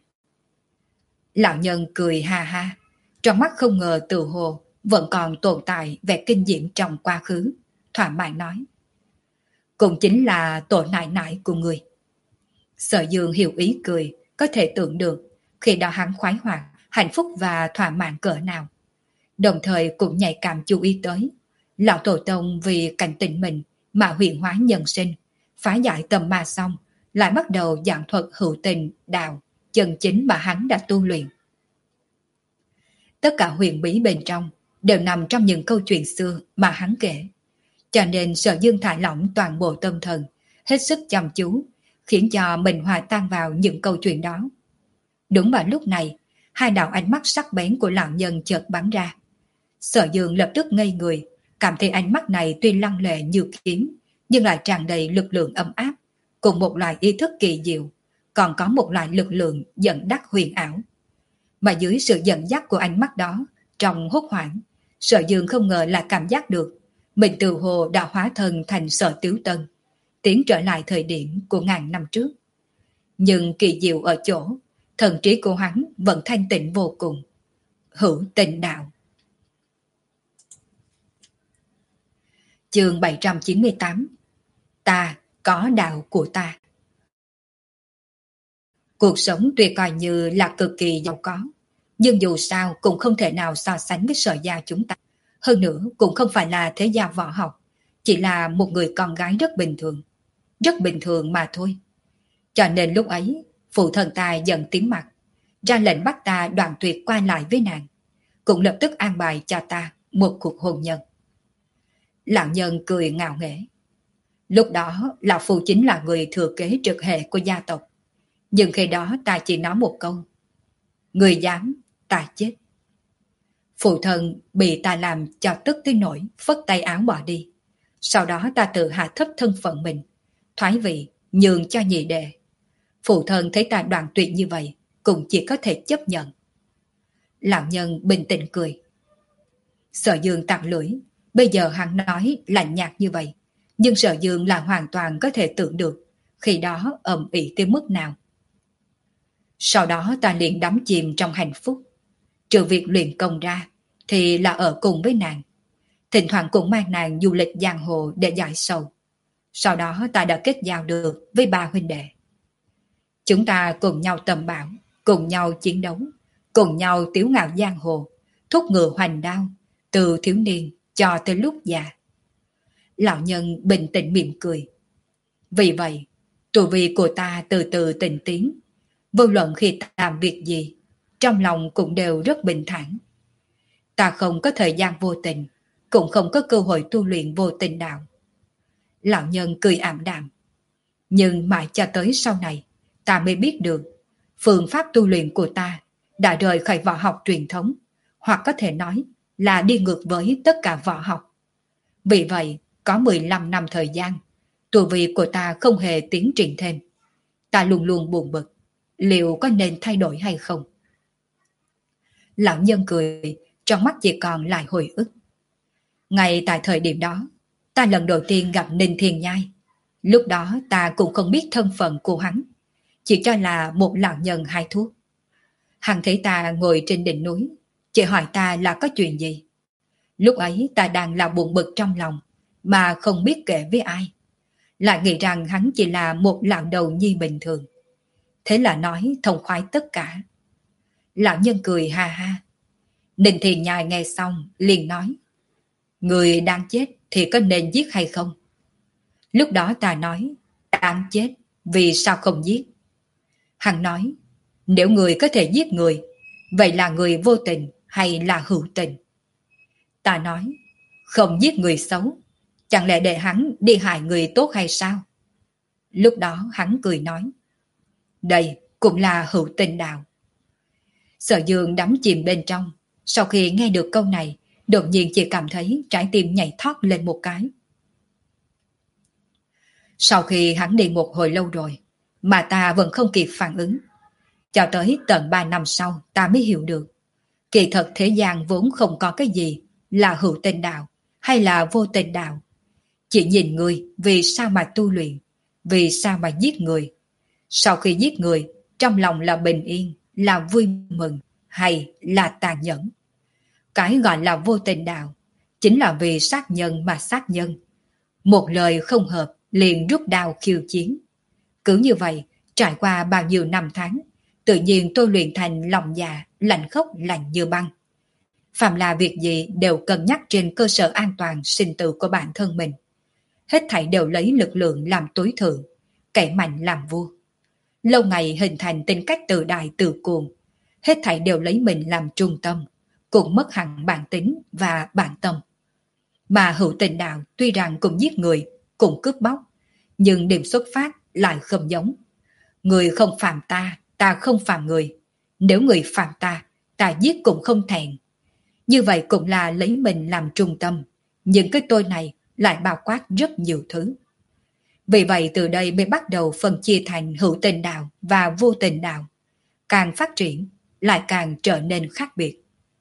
Lão nhân cười ha ha, trong mắt không ngờ tự hồ vẫn còn tồn tại vẻ kinh diễm trong quá khứ, thỏa mãn nói: cũng chính là tổ nại nại của người. Sở Dương hiểu ý cười, có thể tưởng được khi đó hắn khoái hoạt, hạnh phúc và thỏa mãn cỡ nào. Đồng thời cũng nhạy cảm chú ý tới lão tổ tông vì cảnh tình mình mà huyền hóa nhân sinh, phá giải tầm ma xong, lại bắt đầu giảng thuật hữu tình đạo chân chính mà hắn đã tu luyện. Tất cả huyền bí bên trong đều nằm trong những câu chuyện xưa mà hắn kể, cho nên Sở Dương thả lỏng toàn bộ tâm thần, hết sức chăm chú, khiến cho mình hòa tan vào những câu chuyện đó. Đúng vào lúc này, hai đạo ánh mắt sắc bén của lão nhân chợt bắn ra. Sở Dương lập tức ngây người, cảm thấy ánh mắt này tuy lăng lệ như kiếm, nhưng lại tràn đầy lực lượng ấm áp, cùng một loại ý thức kỳ diệu, còn có một loại lực lượng dẫn đắc huyền ảo. Mà dưới sự dẫn dắt của ánh mắt đó, trong hốt hoảng, Sở Dương không ngờ là cảm giác được mình từ hồ đã hóa thân thành Sở Tiếu Tân, tiến trở lại thời điểm của ngàn năm trước. Nhưng kỳ diệu ở chỗ, thần trí của hắn vẫn thanh tịnh vô cùng. Hữu tình đạo. Chương bảy trăm chín mươi tám. Ta có đạo của ta. Cuộc sống tuy coi như là cực kỳ giàu có, nhưng dù sao cũng không thể nào so sánh với Sở gia chúng ta. Hơn nữa cũng không phải là thế gia võ học, chỉ là một người con gái rất bình thường. Rất bình thường mà thôi. Cho nên lúc ấy, phụ thân ta giận tím mặt, ra lệnh bắt ta đoạn tuyệt qua lại với nàng, cũng lập tức an bài cho ta một cuộc hôn nhân. Lão nhân cười ngạo nghễ. Lúc đó, lão phu chính là người thừa kế trực hệ của gia tộc. Nhưng khi đó ta chỉ nói một câu: người dám, ta chết. Phụ thân bị ta làm cho tức tới nỗi phất tay áo bỏ đi. Sau đó ta tự hạ thấp thân phận mình, thoái vị, nhường cho nhị đệ. Phụ thân thấy ta đoạn tuyệt như vậy, cũng chỉ có thể chấp nhận. Lão nhân bình tĩnh cười. Sở Dương tặc lưỡi, bây giờ hắn nói lạnh nhạt như vậy, nhưng Sở Dương là hoàn toàn có thể tưởng được khi đó ầm ĩ tới mức nào. Sau đó ta liền đắm chìm trong hạnh phúc. Trừ việc luyện công ra, thì là ở cùng với nàng. Thỉnh thoảng cũng mang nàng du lịch giang hồ để giải sầu. Sau đó ta đã kết giao được với ba huynh đệ. Chúng ta cùng nhau tầm bảo, cùng nhau chiến đấu, cùng nhau tiếu ngạo giang hồ, thúc ngựa hoành đao, từ thiếu niên cho tới lúc già. Lão nhân bình tĩnh mỉm cười. Vì vậy, tu vi của ta từ từ tinh tiến. Vô luận khi ta làm việc gì, trong lòng cũng đều rất bình thản. Ta không có thời gian vô tình, cũng không có cơ hội tu luyện vô tình đạo. Lão nhân cười ảm đạm. Nhưng mãi cho tới sau này, ta mới biết được phương pháp tu luyện của ta đã rời khỏi võ học truyền thống, hoặc có thể nói là đi ngược với tất cả võ học. Vì vậy, có mười lăm năm thời gian, tu vi của ta không hề tiến triển thêm. Ta luôn luôn buồn bực, liệu có nên thay đổi hay không? Lão nhân cười, trong mắt chỉ còn lại hồi ức. Ngay tại thời điểm đó, ta lần đầu tiên gặp Ninh Thiên Nhai. Lúc đó ta cũng không biết thân phận của hắn, chỉ cho là một lão nhân hai thuốc. Hắn thấy ta ngồi trên đỉnh núi, chỉ hỏi ta là có chuyện gì. Lúc ấy ta đang là buồn bực trong lòng, mà không biết kể với ai. Lại nghĩ rằng hắn chỉ là một lão đầu nhi bình thường. Thế là nói thông khoái tất cả. Lão nhân cười ha ha. Ninh Thiên Nhai nghe xong liền nói: người đang chết thì có nên giết hay không? Lúc đó ta nói: đáng chết, vì sao không giết? Hắn nói: nếu người có thể giết người, vậy là người vô tình hay là hữu tình? Ta nói: không giết người xấu, chẳng lẽ để hắn đi hại người tốt hay sao? Lúc đó hắn cười nói: đây cũng là hữu tình đạo. Sở Dương đắm chìm bên trong, sau khi nghe được câu này, đột nhiên chỉ cảm thấy trái tim nhảy thoát lên một cái. Sau khi hắn đi một hồi lâu rồi, mà ta vẫn không kịp phản ứng. Cho tới tận ba năm sau ta mới hiểu được. Kỳ thật thế gian vốn không có cái gì là hữu tình đạo hay là vô tình đạo. Chỉ nhìn người vì sao mà tu luyện, vì sao mà giết người. Sau khi giết người, trong lòng là bình yên, là vui mừng hay là tàn nhẫn. Cái gọi là vô tình đạo chính là vì sát nhân mà sát nhân. Một lời không hợp liền rút đao khiêu chiến. Cứ như vậy, trải qua bao nhiêu năm tháng, tự nhiên tôi luyện thành lòng dạ, lạnh khốc lạnh như băng. Phạm là việc gì đều cân nhắc trên cơ sở an toàn sinh tử của bản thân mình. Hết thảy đều lấy lực lượng làm tối thượng, kẻ mạnh làm vua. Lâu ngày hình thành tính cách tự đại tự cuồng, hết thảy đều lấy mình làm trung tâm, cũng mất hẳn bản tính và bản tâm. Mà hữu tình đạo tuy rằng cũng giết người, cũng cướp bóc, nhưng điểm xuất phát lại không giống. Người không phạm ta, ta không phạm người. Nếu người phạm ta, ta giết cũng không thẹn. Như vậy cũng là lấy mình làm trung tâm, nhưng cái tôi này lại bao quát rất nhiều thứ. Vì vậy từ đây mới bắt đầu phân chia thành hữu tình đạo và vô tình đạo. Càng phát triển, lại càng trở nên khác biệt.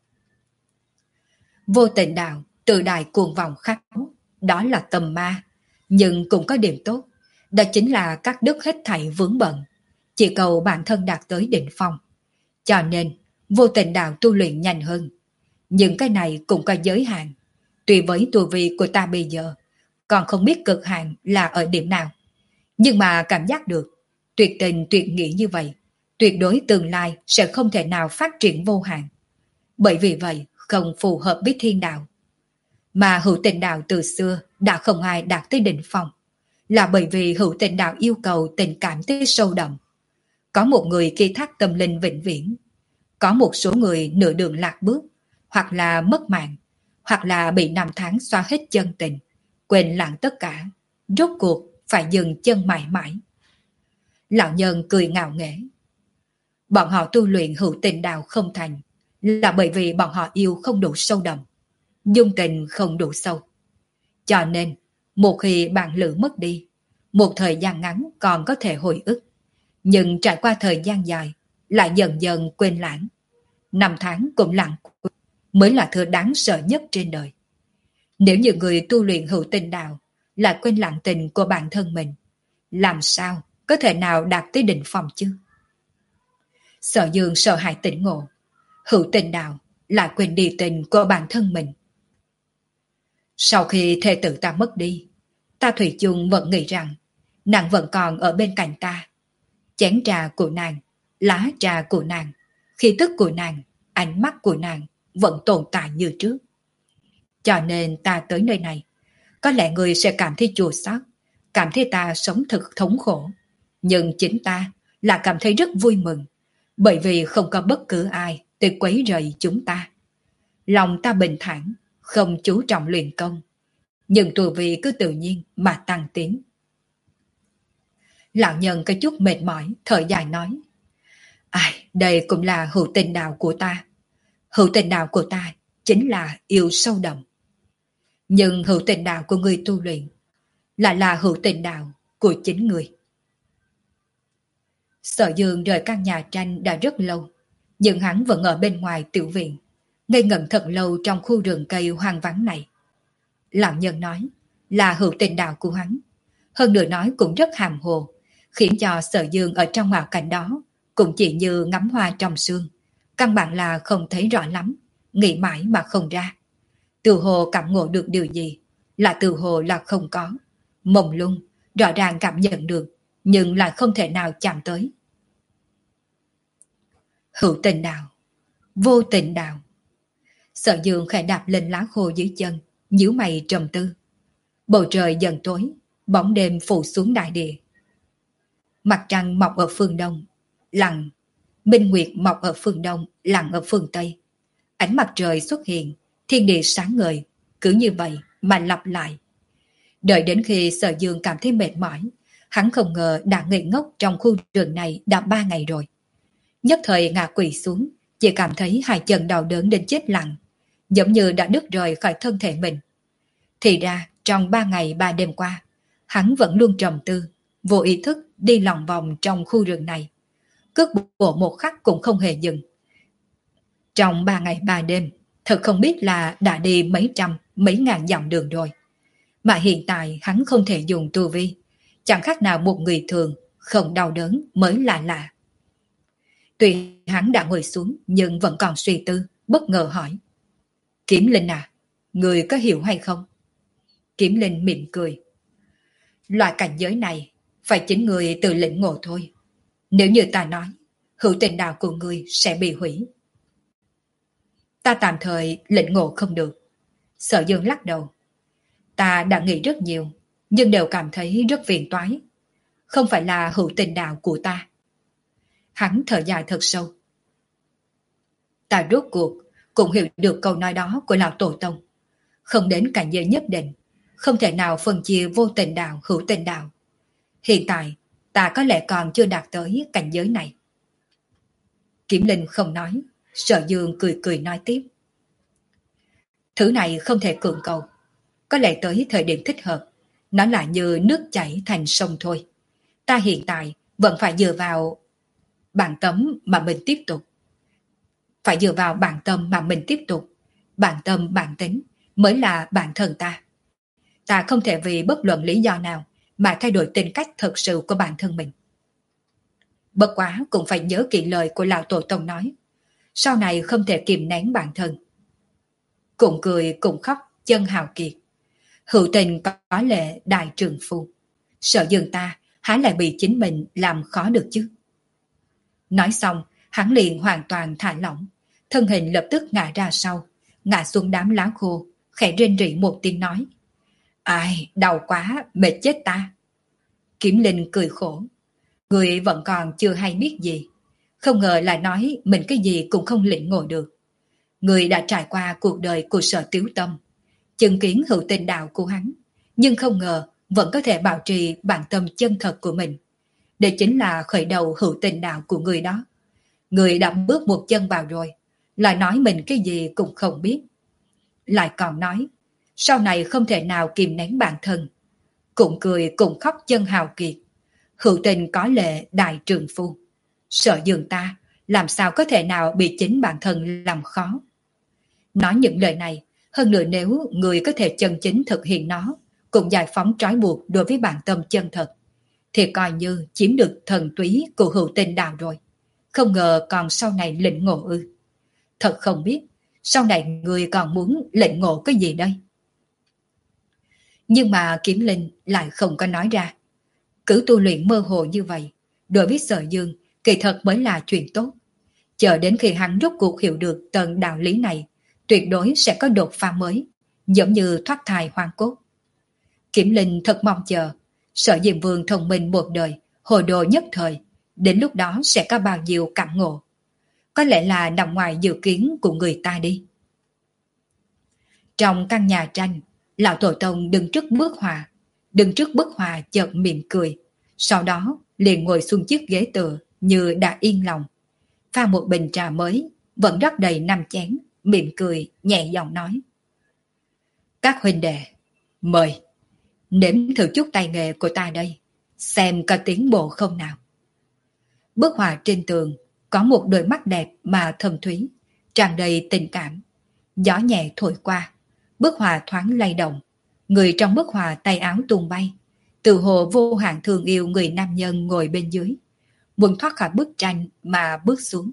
Vô tình đạo, tự đại cuồng vọng khát máu, đó là tầm ma. Nhưng cũng có điểm tốt, đó chính là cắt đứt hết thảy vướng bận, chỉ cầu bản thân đạt tới đỉnh phong. Cho nên, vô tình đạo tu luyện nhanh hơn. Nhưng cái này cũng có giới hạn. Tùy với tu vi của ta bây giờ, còn không biết cực hạn là ở điểm nào. Nhưng mà cảm giác được, tuyệt tình tuyệt nghĩa như vậy, tuyệt đối tương lai sẽ không thể nào phát triển vô hạn. Bởi vì vậy, không phù hợp với thiên đạo. Mà hữu tình đạo từ xưa đã không ai đạt tới đỉnh phong, là bởi vì hữu tình đạo yêu cầu tình cảm tới sâu đậm. Có một người ký thác tâm linh vĩnh viễn, có một số người nửa đường lạc bước, hoặc là mất mạng, hoặc là bị năm tháng xóa hết chân tình, quên lãng tất cả, rốt cuộc phải dừng chân mãi mãi. Lão nhân cười ngạo nghễ. Bọn họ tu luyện hữu tình đạo không thành, là bởi vì bọn họ yêu không đủ sâu đậm, dung tình không đủ sâu. Cho nên, một khi bạn lữ mất đi, một thời gian ngắn còn có thể hồi ức, nhưng trải qua thời gian dài, lại dần dần quên lãng. Năm tháng cũng lãng quên, mới là thứ đáng sợ nhất trên đời. Nếu như người tu luyện hữu tình đạo lại quên lãng tình của bản thân mình, làm sao có thể nào đạt tới đỉnh phong chứ? Sở Dương sợ hãi tỉnh ngộ, hữu tình đạo lại quên đi tình của bản thân mình. Sau khi thê tử ta mất đi, ta thủy chung vẫn nghĩ rằng nàng vẫn còn ở bên cạnh ta. Chén trà của nàng, lá trà của nàng, khí tức của nàng, ánh mắt của nàng vẫn tồn tại như trước. Cho nên ta tới nơi này, có lẽ người sẽ cảm thấy chua xót, cảm thấy ta sống thực thống khổ. Nhưng chính ta là cảm thấy rất vui mừng, Bởi vì không có bất cứ ai tới quấy rầy chúng ta. Lòng ta bình thản, không chú trọng luyện công, nhưng tu vi cứ tự nhiên mà tăng tiến. Lão nhân có chút mệt mỏi, thở dài nói. Ai, đây cũng là hữu tình đạo của ta. Hữu tình đạo của ta chính là yêu sâu đậm. Nhưng hữu tình đạo của người tu luyện lại là hữu tình đạo của chính người. Sở Dương rời căn nhà tranh đã rất lâu, nhưng hắn vẫn ở bên ngoài tiểu viện, ngây ngẩn thật lâu trong khu rừng cây hoang vắng này. Lão nhân nói là hữu tình đạo của hắn, hơn nữa nói cũng rất hàm hồ, khiến cho Sở Dương ở trong ảo cảnh đó cũng chỉ như ngắm hoa trong sương, căn bản là không thấy rõ lắm, nghĩ mãi mà không ra. Từ hồ cảm ngộ được điều gì, là từ hồ là không có, mông lung, rõ ràng cảm nhận được, nhưng lại không thể nào chạm tới. Hữu tình đạo, vô tình đạo. Sở Dương khẽ đạp lên lá khô dưới chân, nhíu mày trầm tư. Bầu trời dần tối, bóng đêm phủ xuống đại địa. Mặt trăng mọc ở phương đông, lặn. Minh nguyệt mọc ở phương đông, lặn ở phương tây. Ánh mặt trời xuất hiện, thiên địa sáng ngời, cứ như vậy mà lặp lại. Đợi đến khi Sở Dương cảm thấy mệt mỏi, hắn không ngờ đã ngây ngốc trong khu rừng này đã ba ngày rồi. Nhất thời ngã quỵ xuống, chỉ cảm thấy hai chân đau đớn đến chết lặng, giống như đã đứt rời khỏi thân thể mình. Thì ra, trong ba ngày ba đêm qua, hắn vẫn luôn trầm tư, vô ý thức đi lòng vòng trong khu rừng này. Cước bộ một khắc cũng không hề dừng. Trong ba ngày ba đêm, thật không biết là đã đi mấy trăm, mấy ngàn dặm đường rồi. Mà hiện tại hắn không thể dùng tu vi, chẳng khác nào một người thường, không đau đớn mới là lạ. Tuy hắn đã ngồi xuống nhưng vẫn còn suy tư, bất ngờ hỏi. Kiếm Linh à, người có hiểu hay không? Kiếm Linh mỉm cười. Loại cảnh giới này, phải chính người tự lĩnh ngộ thôi. Nếu như ta nói, hữu tình đạo của người sẽ bị hủy. Ta tạm thời lĩnh ngộ không được. Sở Dương lắc đầu. Ta đã nghĩ rất nhiều, nhưng đều cảm thấy rất phiền toái. Không phải là hữu tình đạo của ta. Hắn thở dài thật sâu. Ta rốt cuộc cũng hiểu được câu nói đó của lão tổ tông. Không đến cảnh giới nhất định, không thể nào phân chia vô tình đạo, hữu tình đạo. Hiện tại, ta có lẽ còn chưa đạt tới cảnh giới này. Kiếm Linh không nói, Sở Dương cười cười nói tiếp. Thứ này không thể cưỡng cầu. Có lẽ tới thời điểm thích hợp, nó là như nước chảy thành sông thôi. Ta hiện tại vẫn phải dựa vào bản tâm mà mình tiếp tục. Phải dựa vào bản tâm mà mình tiếp tục. Bản tâm, bản tính mới là bản thân ta. Ta không thể vì bất luận lý do nào mà thay đổi tính cách thật sự của bản thân mình. Bất quá cũng phải nhớ kỹ lời của lão tổ tông nói. Sau này không thể kìm nén bản thân. Cùng cười cùng khóc chân hào kiệt. Hữu tình có lệ đại trường phu. Sợ dường ta há lại bị chính mình làm khó được chứ. Nói xong, hắn liền hoàn toàn thả lỏng. Thân hình lập tức ngã ra sau, ngã xuống đám lá khô, khẽ rên rỉ một tiếng nói. Ai, đau quá, mệt chết ta. Kiếm Linh cười khổ. Người vẫn còn chưa hay biết gì. Không ngờ lại nói mình cái gì cũng không lĩnh ngộ được. Người đã trải qua cuộc đời của Sở Tiếu Tâm, chứng kiến hữu tình đạo của hắn, nhưng không ngờ vẫn có thể bảo trì bản tâm chân thật của mình. Đây chính là khởi đầu hữu tình đạo của người đó. Người đã bước một chân vào rồi, lại nói mình cái gì cũng không biết. Lại còn nói, sau này không thể nào kìm nén bản thân. Cũng cười cũng khóc chân hào kiệt. Hữu tình có lệ đại trường phu. Sợ dường ta, làm sao có thể nào bị chính bản thân làm khó. Nói những lời này, hơn nữa nếu người có thể chân chính thực hiện nó, cũng giải phóng trói buộc đối với bản tâm chân thật, thì coi như chiếm được thần túy của hữu tình đạo rồi. Không ngờ còn sau này lĩnh ngộ ư. Thật không biết, sau này người còn muốn lĩnh ngộ cái gì đây? Nhưng mà Kiếm Linh lại không có nói ra. Cứ tu luyện mơ hồ như vậy, đối với Sở Dương, kỳ thật mới là chuyện tốt. Chờ đến khi hắn rốt cuộc hiểu được tầng đạo lý này, tuyệt đối sẽ có đột phá mới, giống như thoát thai hoang cốt. Kiếm Linh thật mong chờ, Sở Diệm Vương thông minh một đời, hồ đồ nhất thời, đến lúc đó sẽ có bao nhiêu cảm ngộ, Có lẽ là nằm ngoài dự kiến của người ta đi. Trong căn nhà tranh, lão tổ tông đứng trước bức họa, đứng trước bức họa chợt mỉm cười, sau đó liền ngồi xuống chiếc ghế tựa như đã yên lòng, pha một bình trà mới, vẫn rất đầy năm chén, mỉm cười, nhẹ giọng nói. Các huynh đệ, mời, nếm thử chút tay nghề của ta đây, xem có tiến bộ không nào. Bức họa trên tường có một đôi mắt đẹp mà thâm thúy, tràn đầy tình cảm. Gió nhẹ thổi qua, bức họa thoáng lay động, người trong bức họa tay áo tung bay, tự hồ vô hạn thương yêu người nam nhân ngồi bên dưới, muốn thoát khỏi bức tranh mà bước xuống.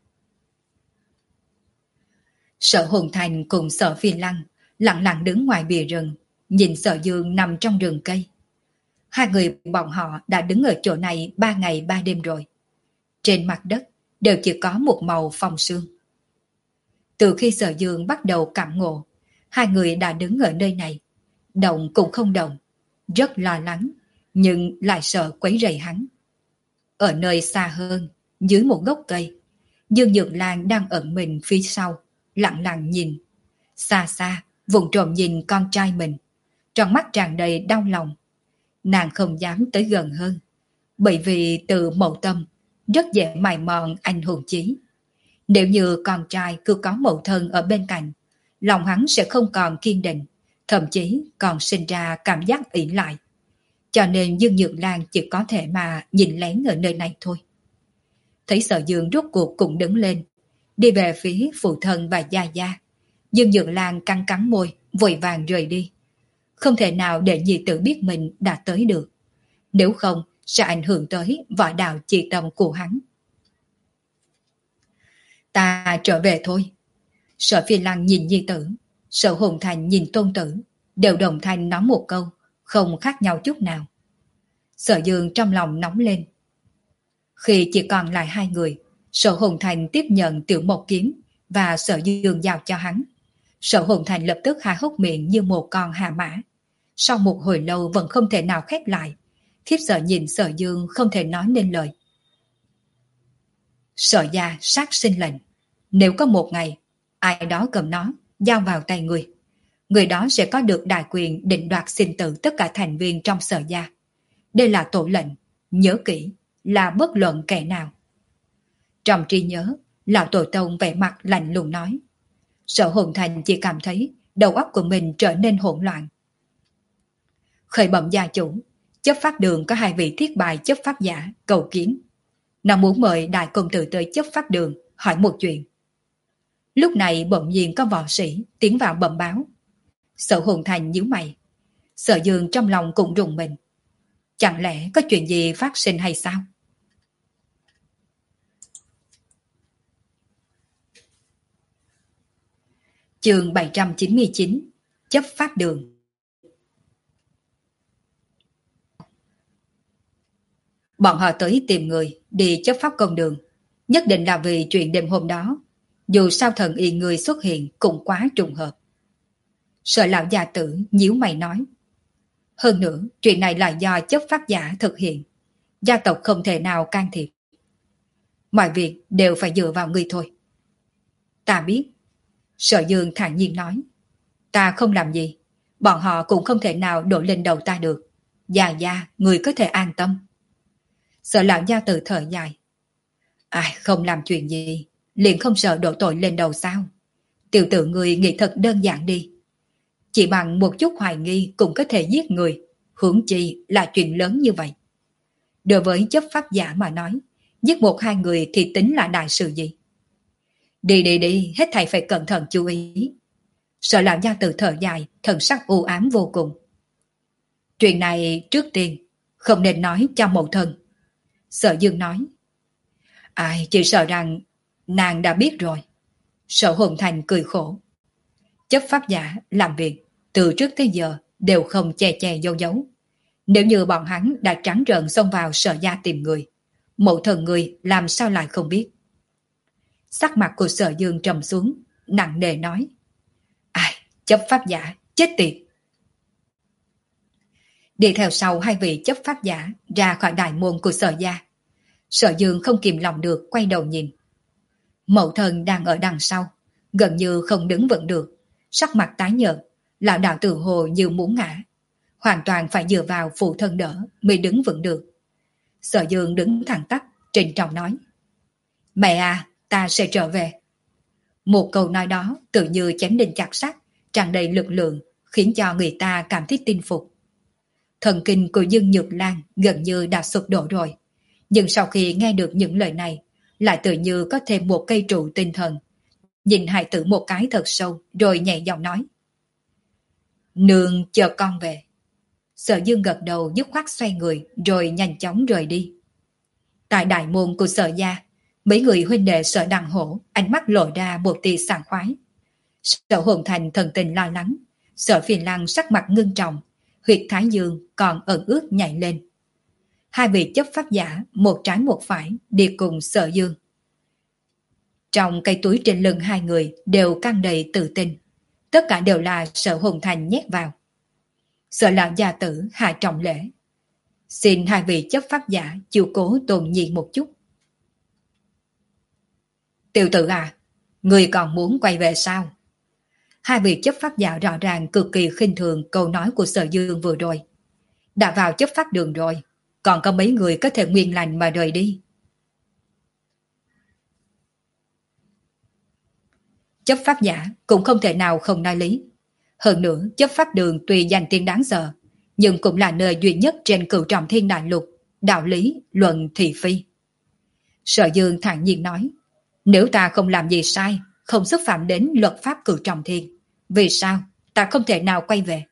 Sở Hồn Thành cùng Sở Phi Lăng lặng lặng đứng ngoài bìa rừng, nhìn Sở Dương nằm trong rừng cây. Hai người bọn họ đã đứng ở chỗ này ba ngày ba đêm rồi. Trên mặt đất đều chỉ có một màu phong sương. Từ khi Sở Dương bắt đầu cảm ngộ, hai người đã đứng ở nơi này, động cũng không động, rất lo lắng, nhưng lại sợ quấy rầy hắn. Ở nơi xa hơn, dưới một gốc cây, Dương Nhược Lan đang ẩn mình phía sau, lặng lặng nhìn. Xa xa, vùng trộm nhìn con trai mình, trong mắt tràn đầy đau lòng. Nàng không dám tới gần hơn, bởi vì từ mẫu tâm rất dễ mài mòn anh hùng chí. Nếu như con trai cứ có mẫu thân ở bên cạnh, lòng hắn sẽ không còn kiên định, thậm chí còn sinh ra cảm giác ỷ lại. Cho nên Dương Nhược Lan chỉ có thể mà nhìn lén ở nơi này thôi. Thấy Sở Dương rốt cuộc cũng đứng lên, đi về phía phụ thân và Gia Gia. Dương Nhược Lan cắn cắn môi, vội vàng rời đi. Không thể nào để nhi tử biết mình đã tới được. Nếu không, sẽ ảnh hưởng tới võ đạo chi tâm của hắn. Ta trở về thôi. Sở Phi Lăng nhìn nhi tử, Sở Hồn Thành nhìn tôn tử, đều đồng thanh nói một câu, không khác nhau chút nào. Sở Dương trong lòng nóng lên. Khi chỉ còn lại hai người, Sở Hồn Thành tiếp nhận Tiểu Mộc Kiếm và Sở Dương giao cho hắn. Sở Hồn Thành lập tức há hốc miệng như một con hà mã. Sau một hồi lâu vẫn không thể nào khép lại, khiếp sợ nhìn Sở Dương không thể nói nên lời. Sở gia sát sinh lệnh, nếu có một ngày ai đó cầm nó giao vào tay người, người đó sẽ có được đại quyền định đoạt sinh tử tất cả thành viên trong Sở gia. Đây là tổ lệnh, nhớ kỹ, là bất luận kẻ nào. Trong trí nhớ, lão tổ tông vẻ mặt lạnh lùng nói. Sở Hồn Thành chỉ cảm thấy đầu óc của mình trở nên hỗn loạn. Khởi bẩm gia chủ, chấp pháp đường có hai vị thiết bài chấp pháp giả cầu kiến. Nó muốn mời đại công tử tới chấp pháp đường hỏi một chuyện. Lúc này bỗng nhiên có võ sĩ tiến vào bẩm báo. Sở Hồn Thành nhíu mày. Sở Dương trong lòng cũng rùng mình. Chẳng lẽ có chuyện gì phát sinh hay sao? Chương bảy trăm chín mươi chín, chấp pháp đường. Bọn họ tới tìm người đi chấp pháp công đường, nhất định là vì chuyện đêm hôm đó. Dù sao thần y người xuất hiện cũng quá trùng hợp. Sở lão gia tử nhíu mày nói. Hơn nữa, chuyện này là do chấp pháp giả thực hiện. Gia tộc không thể nào can thiệp. Mọi việc đều phải dựa vào người thôi. Ta biết. Sở Dương thản nhiên nói. Ta không làm gì. Bọn họ cũng không thể nào đổ lên đầu ta được. Già gia, người có thể an tâm. Sở lão gia tử thở dài. Ai không làm chuyện gì, liền không sợ đổ tội lên đầu sao? Tiểu tử người nghĩ thật đơn giản đi. Chỉ bằng một chút hoài nghi cũng có thể giết người, huống chi là chuyện lớn như vậy. Đối với chấp pháp giả mà nói, giết một hai người thì tính là đại sự gì? Đi đi đi, hết thảy phải cẩn thận chú ý. Sở lão gia tử thở dài, thần sắc u ám vô cùng. Chuyện này trước tiên không nên nói cho mẫu thân. Sở Dương nói. Ai, chỉ sợ rằng nàng đã biết rồi. Sở Hồn Thành cười khổ. Chấp pháp giả làm việc từ trước tới giờ đều không che che giấu giấu. Nếu như bọn hắn đã trắng trợn xông vào Sở gia tìm người, mẫu thân người làm sao lại không biết? Sắc mặt của Sở Dương trầm xuống, nặng nề nói. Ai, chấp pháp giả, chết tiệt. Đi theo sau hai vị chấp pháp giả ra khỏi đại môn của Sở gia. Sở Dương không kìm lòng được quay đầu nhìn. Mẫu thân đang ở đằng sau, gần như không đứng vững được, sắc mặt tái nhợt, lão đạo tự hồ như muốn ngã, hoàn toàn phải dựa vào phụ thân đỡ mới đứng vững được. Sở Dương đứng thẳng tắp, trịnh trọng nói: Mẹ à, ta sẽ trở về. Một câu nói đó tự như chém đinh chặt sắt, tràn đầy lực lượng, khiến cho người ta cảm thấy tin phục. Thần kinh của Dương Nhược Lan gần như đã sụp đổ rồi, nhưng sau khi nghe được những lời này, lại tự như có thêm một cây trụ tinh thần. Nhìn hài tử một cái thật sâu, rồi nhẹ giọng nói: Nương chờ con về. Sở Dương gật đầu dứt khoát xoay người, rồi nhanh chóng rời đi. Tại đại môn của Sở gia, mấy người huynh đệ Sở Đằng Hổ ánh mắt lộ ra một tia sảng khoái. Sở Hồn Thành thần tình lo lắng, Sở Phiền Lăng sắc mặt ngưng trọng, huyệt thái dương còn ẩn ướt nhảy lên. Hai vị chấp pháp giả một trái một phải đi cùng Sở Dương. Trong cây túi trên lưng hai người đều căng đầy tự tin, tất cả đều là Sở Hồn Thành nhét vào. Sở lão gia tử hạ trọng lễ: Xin hai vị chấp pháp giả chiều cố Tôn Nhi một chút. Tiểu tử à, người còn muốn quay về sao? Hai vị chấp pháp giả rõ ràng cực kỳ khinh thường câu nói của Sở Dương vừa rồi. Đã vào chấp pháp đường rồi, còn có mấy người có thể nguyên lành mà rời đi. Chấp pháp giả cũng không thể nào không nói lý. Hơn nữa, chấp pháp đường tuy danh tiếng đáng sợ, nhưng cũng là nơi duy nhất trên cửu trọng thiên đại lục, đạo lý, luận thị phi. Sở Dương thản nhiên nói: Nếu ta không làm gì sai, không xúc phạm đến luật pháp cửu trọng thiên, vì sao ta không thể nào quay về?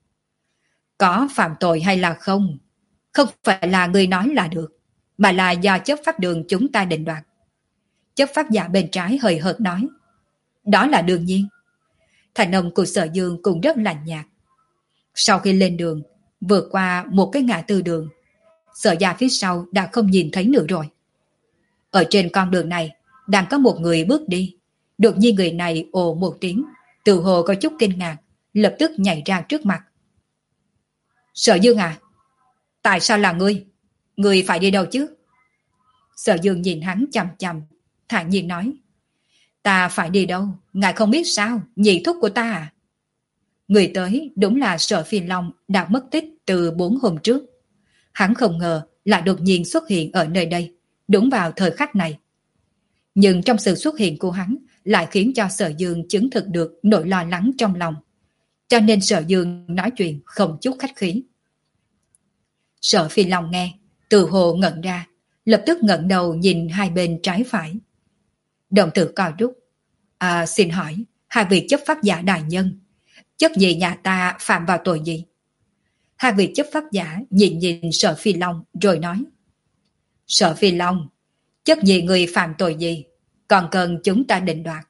Có phạm tội hay là không, không phải là người nói là được, mà là do chấp pháp đường chúng ta định đoạt. Chấp pháp giả bên trái hời hợt nói: Đó là đương nhiên. Thành âm của Sở Dương cũng rất lạnh nhạt. Sau khi lên đường, vượt qua một cái ngã tư đường, Sở gia phía sau đã không nhìn thấy nữa rồi. Ở trên con đường này, đang có một người bước đi. Đột nhiên người này ồ một tiếng, tự hồ có chút kinh ngạc, lập tức nhảy ra trước mặt. Sở Dương à? Tại sao là ngươi? Ngươi phải đi đâu chứ? Sở Dương nhìn hắn chằm chằm, thản nhiên nói: Ta phải đi đâu, ngài không biết sao, nhị thúc của ta à? Người tới đúng là Sở Phiên Long đã mất tích từ bốn hôm trước. Hắn không ngờ lại đột nhiên xuất hiện ở nơi đây, đúng vào thời khắc này. Nhưng trong sự xuất hiện của hắn lại khiến cho Sở Dương chứng thực được nỗi lo lắng trong lòng. Cho nên Sở Dương nói chuyện không chút khách khí. Sở Phi Long nghe, từ hồ ngẩn ra, lập tức ngẩng đầu nhìn hai bên trái phải. Đồng tử co rút. À, xin hỏi, hai vị chấp pháp giả đại nhân, chất gì nhà ta phạm vào tội gì? Hai vị chấp pháp giả nhìn nhìn Sở Phi Long rồi nói: Sở Phi Long, chất gì người phạm tội gì, còn cần chúng ta định đoạt.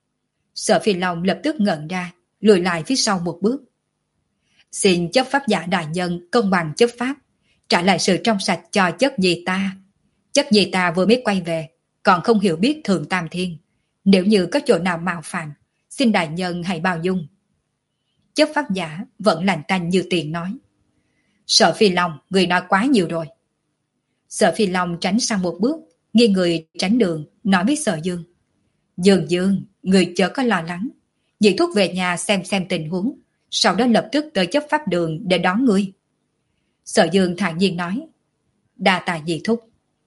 Sở Phi Long lập tức ngẩn ra, lùi lại phía sau một bước. Xin chấp pháp giả đại nhân công bằng chấp pháp, trả lại sự trong sạch cho chất gì ta. Chất gì ta vừa mới quay về, còn không hiểu biết Thượng Tam Thiên. Nếu như có chỗ nào mạo phạm, xin đại nhân hãy bao dung. Chấp pháp giả vẫn lạnh tanh như tiền nói: Sở Phi Long, người nói quá nhiều rồi. Sở Phi Long tránh sang một bước, nghiêng người tránh đường, nói với Sở Dương: Dương Dương, người chớ có lo lắng, nhị thúc về nhà xem xem tình huống, sau đó lập tức tới chấp pháp đường để đón ngươi. Sở Dương thản nhiên nói: Đa tạ nhị thúc.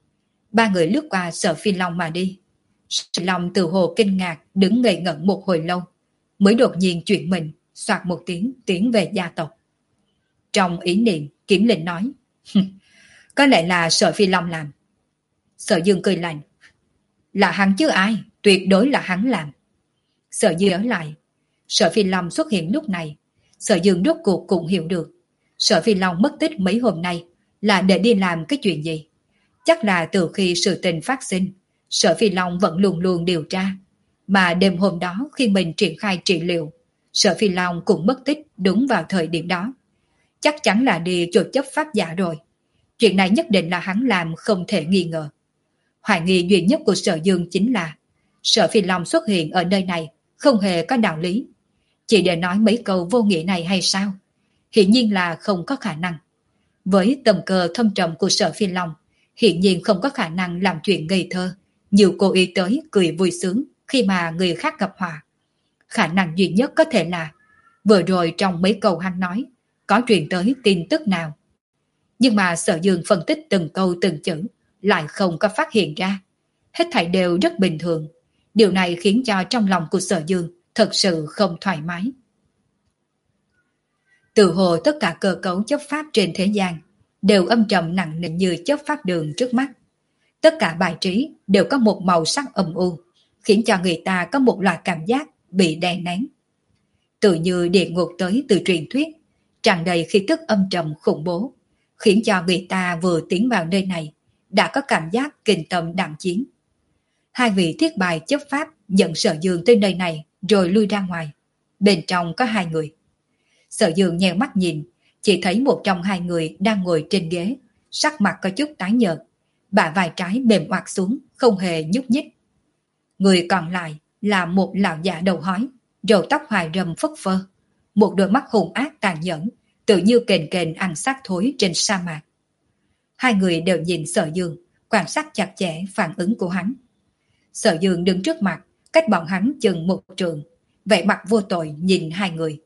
Ba người lướt qua Sở Phi Long mà đi. Sở Long từ hồ kinh ngạc đứng ngây ngẩn một hồi lâu, mới đột nhiên chuyển mình, soạt một tiếng tiến về gia tộc. Trong ý niệm, Kiểm Linh nói: Có lẽ là Sở Phi Long làm. Sở Dương cười lạnh: Là hắn chứ ai, tuyệt đối là hắn làm. Sở Dương ở lại. Sở Phi Long xuất hiện lúc này, Sở Dương rốt cuộc cũng hiểu được Sở Phi Long mất tích mấy hôm nay là để đi làm cái chuyện gì. Chắc là từ khi sự tình phát sinh, Sở Phi Long vẫn luôn luôn điều tra. Mà đêm hôm đó khi mình triển khai trị liệu, Sở Phi Long cũng mất tích đúng vào thời điểm đó. Chắc chắn là đi chỗ chấp pháp giả rồi. Chuyện này nhất định là hắn làm, không thể nghi ngờ. Hoài nghi duy nhất của Sở Dương chính là Sở Phi Long xuất hiện ở nơi này không hề có đạo lý, chỉ để nói mấy câu vô nghĩa này hay sao? Hiển nhiên là không có khả năng. Với tầm cơ thâm trầm của Sở Phi Long, hiển nhiên không có khả năng làm chuyện ngây thơ, nhiều cô ý tới cười vui sướng khi mà người khác gặp họa. Khả năng duy nhất có thể là vừa rồi trong mấy câu hắn nói có truyền tới tin tức nào. Nhưng mà Sở Dương phân tích từng câu từng chữ lại không có phát hiện ra. Hết thảy đều rất bình thường. Điều này khiến cho trong lòng của Sở Dương thật sự không thoải mái. Từ hồ tất cả cơ cấu chấp pháp trên thế gian đều âm trầm nặng nề như chấp pháp đường trước mắt. Tất cả bài trí đều có một màu sắc âm u, khiến cho người ta có một loại cảm giác bị đè nén. Tự như địa ngục tới từ truyền thuyết, tràn đầy khí tức âm trầm khủng bố, khiến cho người ta vừa tiến vào nơi này đã có cảm giác kinh tâm đạm chiến. Hai vị thiết bài chấp pháp dẫn Sở Dương tới nơi này rồi lui ra ngoài. Bên trong có hai người. Sở Dương nheo mắt nhìn, chỉ thấy một trong hai người đang ngồi trên ghế, sắc mặt có chút tái nhợt, bả vai trái mềm oặt xuống, không hề nhúc nhích. Người còn lại là một lão già đầu hói, râu tóc hoài râm phất phơ, một đôi mắt hung ác tàn nhẫn, tự như kềnh kềnh ăn xác thối trên sa mạc. Hai người đều nhìn Sở Dương, quan sát chặt chẽ phản ứng của hắn. Sở Dương đứng trước mặt, cách bọn hắn chừng một trường, vẻ mặt vô tội nhìn hai người.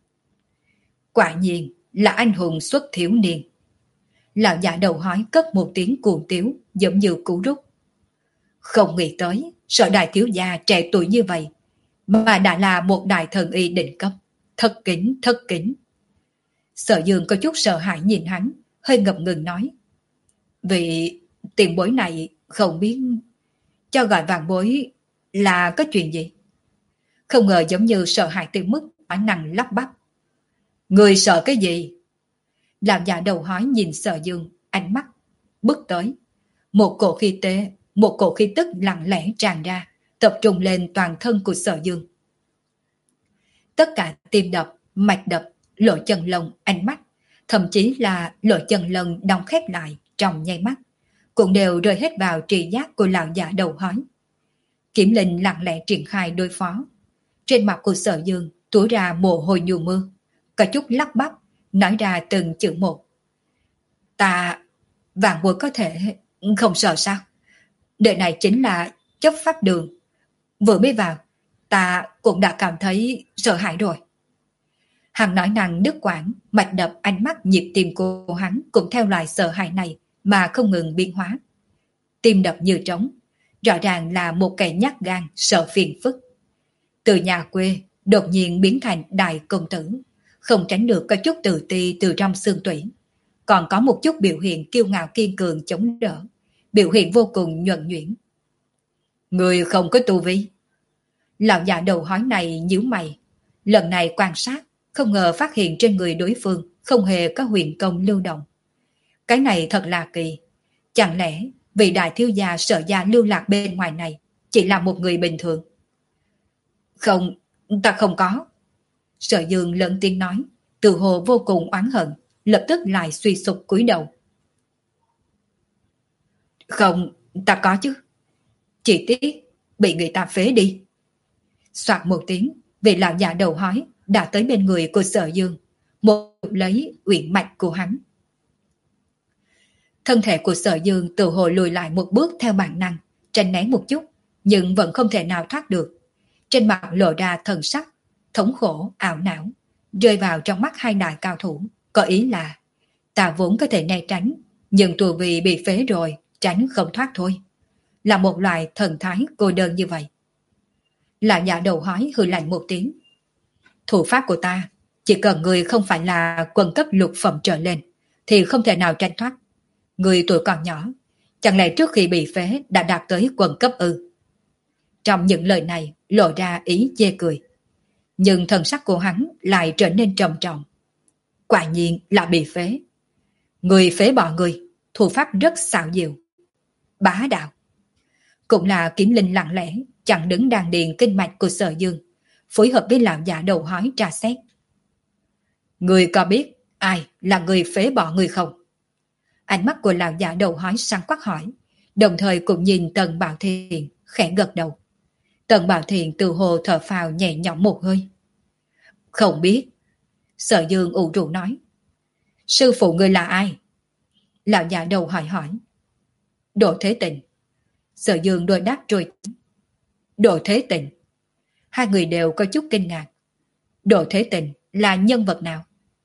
Quả nhiên là anh hùng xuất thiếu niên. Lão già đầu hói cất một tiếng cuồng tiếu giống như cú rút. Không nghĩ tới Sở đại thiếu gia trẻ tuổi như vậy mà đã là một đại thần y đỉnh cấp. Thất kính, thất kính. Sở Dương có chút sợ hãi nhìn hắn, hơi ngập ngừng nói. Vì tiền bối này không biết cho gọi vàng bối là có chuyện gì. Không ngờ giống như sợ hãi tới mức bản năng lắp bắp. Người sợ cái gì? Lão già đầu hói nhìn Sở Dương, ánh mắt bước tới. Một cổ khí tế, một cổ khí tức lặng lẽ tràn ra, tập trung lên toàn thân của Sở Dương. Tất cả tim đập, mạch đập, lỗ chân lông, ánh mắt, thậm chí là lỗ chân lông đóng khép lại trong nháy mắt, cũng đều rơi hết vào tri giác của lão già đầu hói. Kiểm Linh lặng lẽ triển khai đối phó. Trên mặt của Sở Dương túa ra mồ hôi như mưa, có chút lắp bắp, nói ra từng chữ một. Ta, vạn bối có thể không sợ sao? Đời này chính là chấp pháp đường. Vừa mới vào, ta cũng đã cảm thấy sợ hãi rồi. Hắn nói năng đứt quãng, mạch đập, ánh mắt, nhịp tim của hắn cũng theo loài sợ hãi này mà không ngừng biến hóa. Tim đập như trống, rõ ràng là một kẻ nhát gan sợ phiền phức. Từ nhà quê đột nhiên biến thành đại công tử, không tránh được có chút tự ti từ trong xương tủy, còn có một chút biểu hiện kiêu ngạo kiên cường chống đỡ, biểu hiện vô cùng nhuần nhuyễn. Người không có tu vi. Lão già đầu hói này nhíu mày, lần này quan sát không ngờ phát hiện trên người đối phương không hề có huyền công lưu động. Cái này thật là kỳ. Chẳng lẽ vị đại thiếu gia Sở gia lưu lạc bên ngoài này chỉ là một người bình thường? Không, ta không có. Sở Dương lớn tiếng nói, tự hồ vô cùng oán hận, lập tức lại suy sụp cúi đầu. Không, ta có chứ. Chỉ tiếc bị người ta phế đi. Soạt một tiếng, vị lão già đầu hói đã tới bên người của Sở Dương, một lấy uyển mạch của hắn. Thân thể của Sở Dương tự hồ lùi lại một bước theo bản năng, tránh né một chút, nhưng vẫn không thể nào thoát được. Trên mặt lộ ra thần sắc thống khổ, ảo não, rơi vào trong mắt hai đại cao thủ, có ý là ta vốn có thể né tránh, nhưng tu vì bị phế rồi, tránh không thoát thôi. Là một loại thần thái cô đơn như vậy. Lão già đầu hói hừ lạnh một tiếng. Thủ pháp của ta, chỉ cần người không phải là quân cấp lục phẩm trở lên, thì không thể nào tranh thoát. Người tuổi còn nhỏ, chẳng lẽ trước khi bị phế đã đạt tới quân cấp ư? Trong những lời này lộ ra ý chê cười. Nhưng thần sắc của hắn lại trở nên trầm trọng. Quả nhiên là bị phế. Người phế bỏ người, thủ pháp rất xảo diệu. Bá đạo. Cũng là Kiếm Linh lặng lẽ chặn đứng đàn điền kinh mạch của Sở Dương, phối hợp với lão già đầu hói tra xét. Người có biết ai là người phế bỏ người không? Ánh mắt của lão già đầu hói sáng quắc hỏi, đồng thời cũng nhìn Tần Bảo Thiện khẽ gật đầu. Tần Bảo Thiện từ hồ thở phào nhẹ nhõm một hơi. Không biết. Sở Dương ủ rũ nói. Sư phụ người là ai? Lão già đầu hỏi hỏi. Đỗ Thế Tịnh. Sở Dương đôi đáp rồi. Độ Thế Tình. Hai người đều có chút kinh ngạc. Độ Thế Tình là nhân vật nào?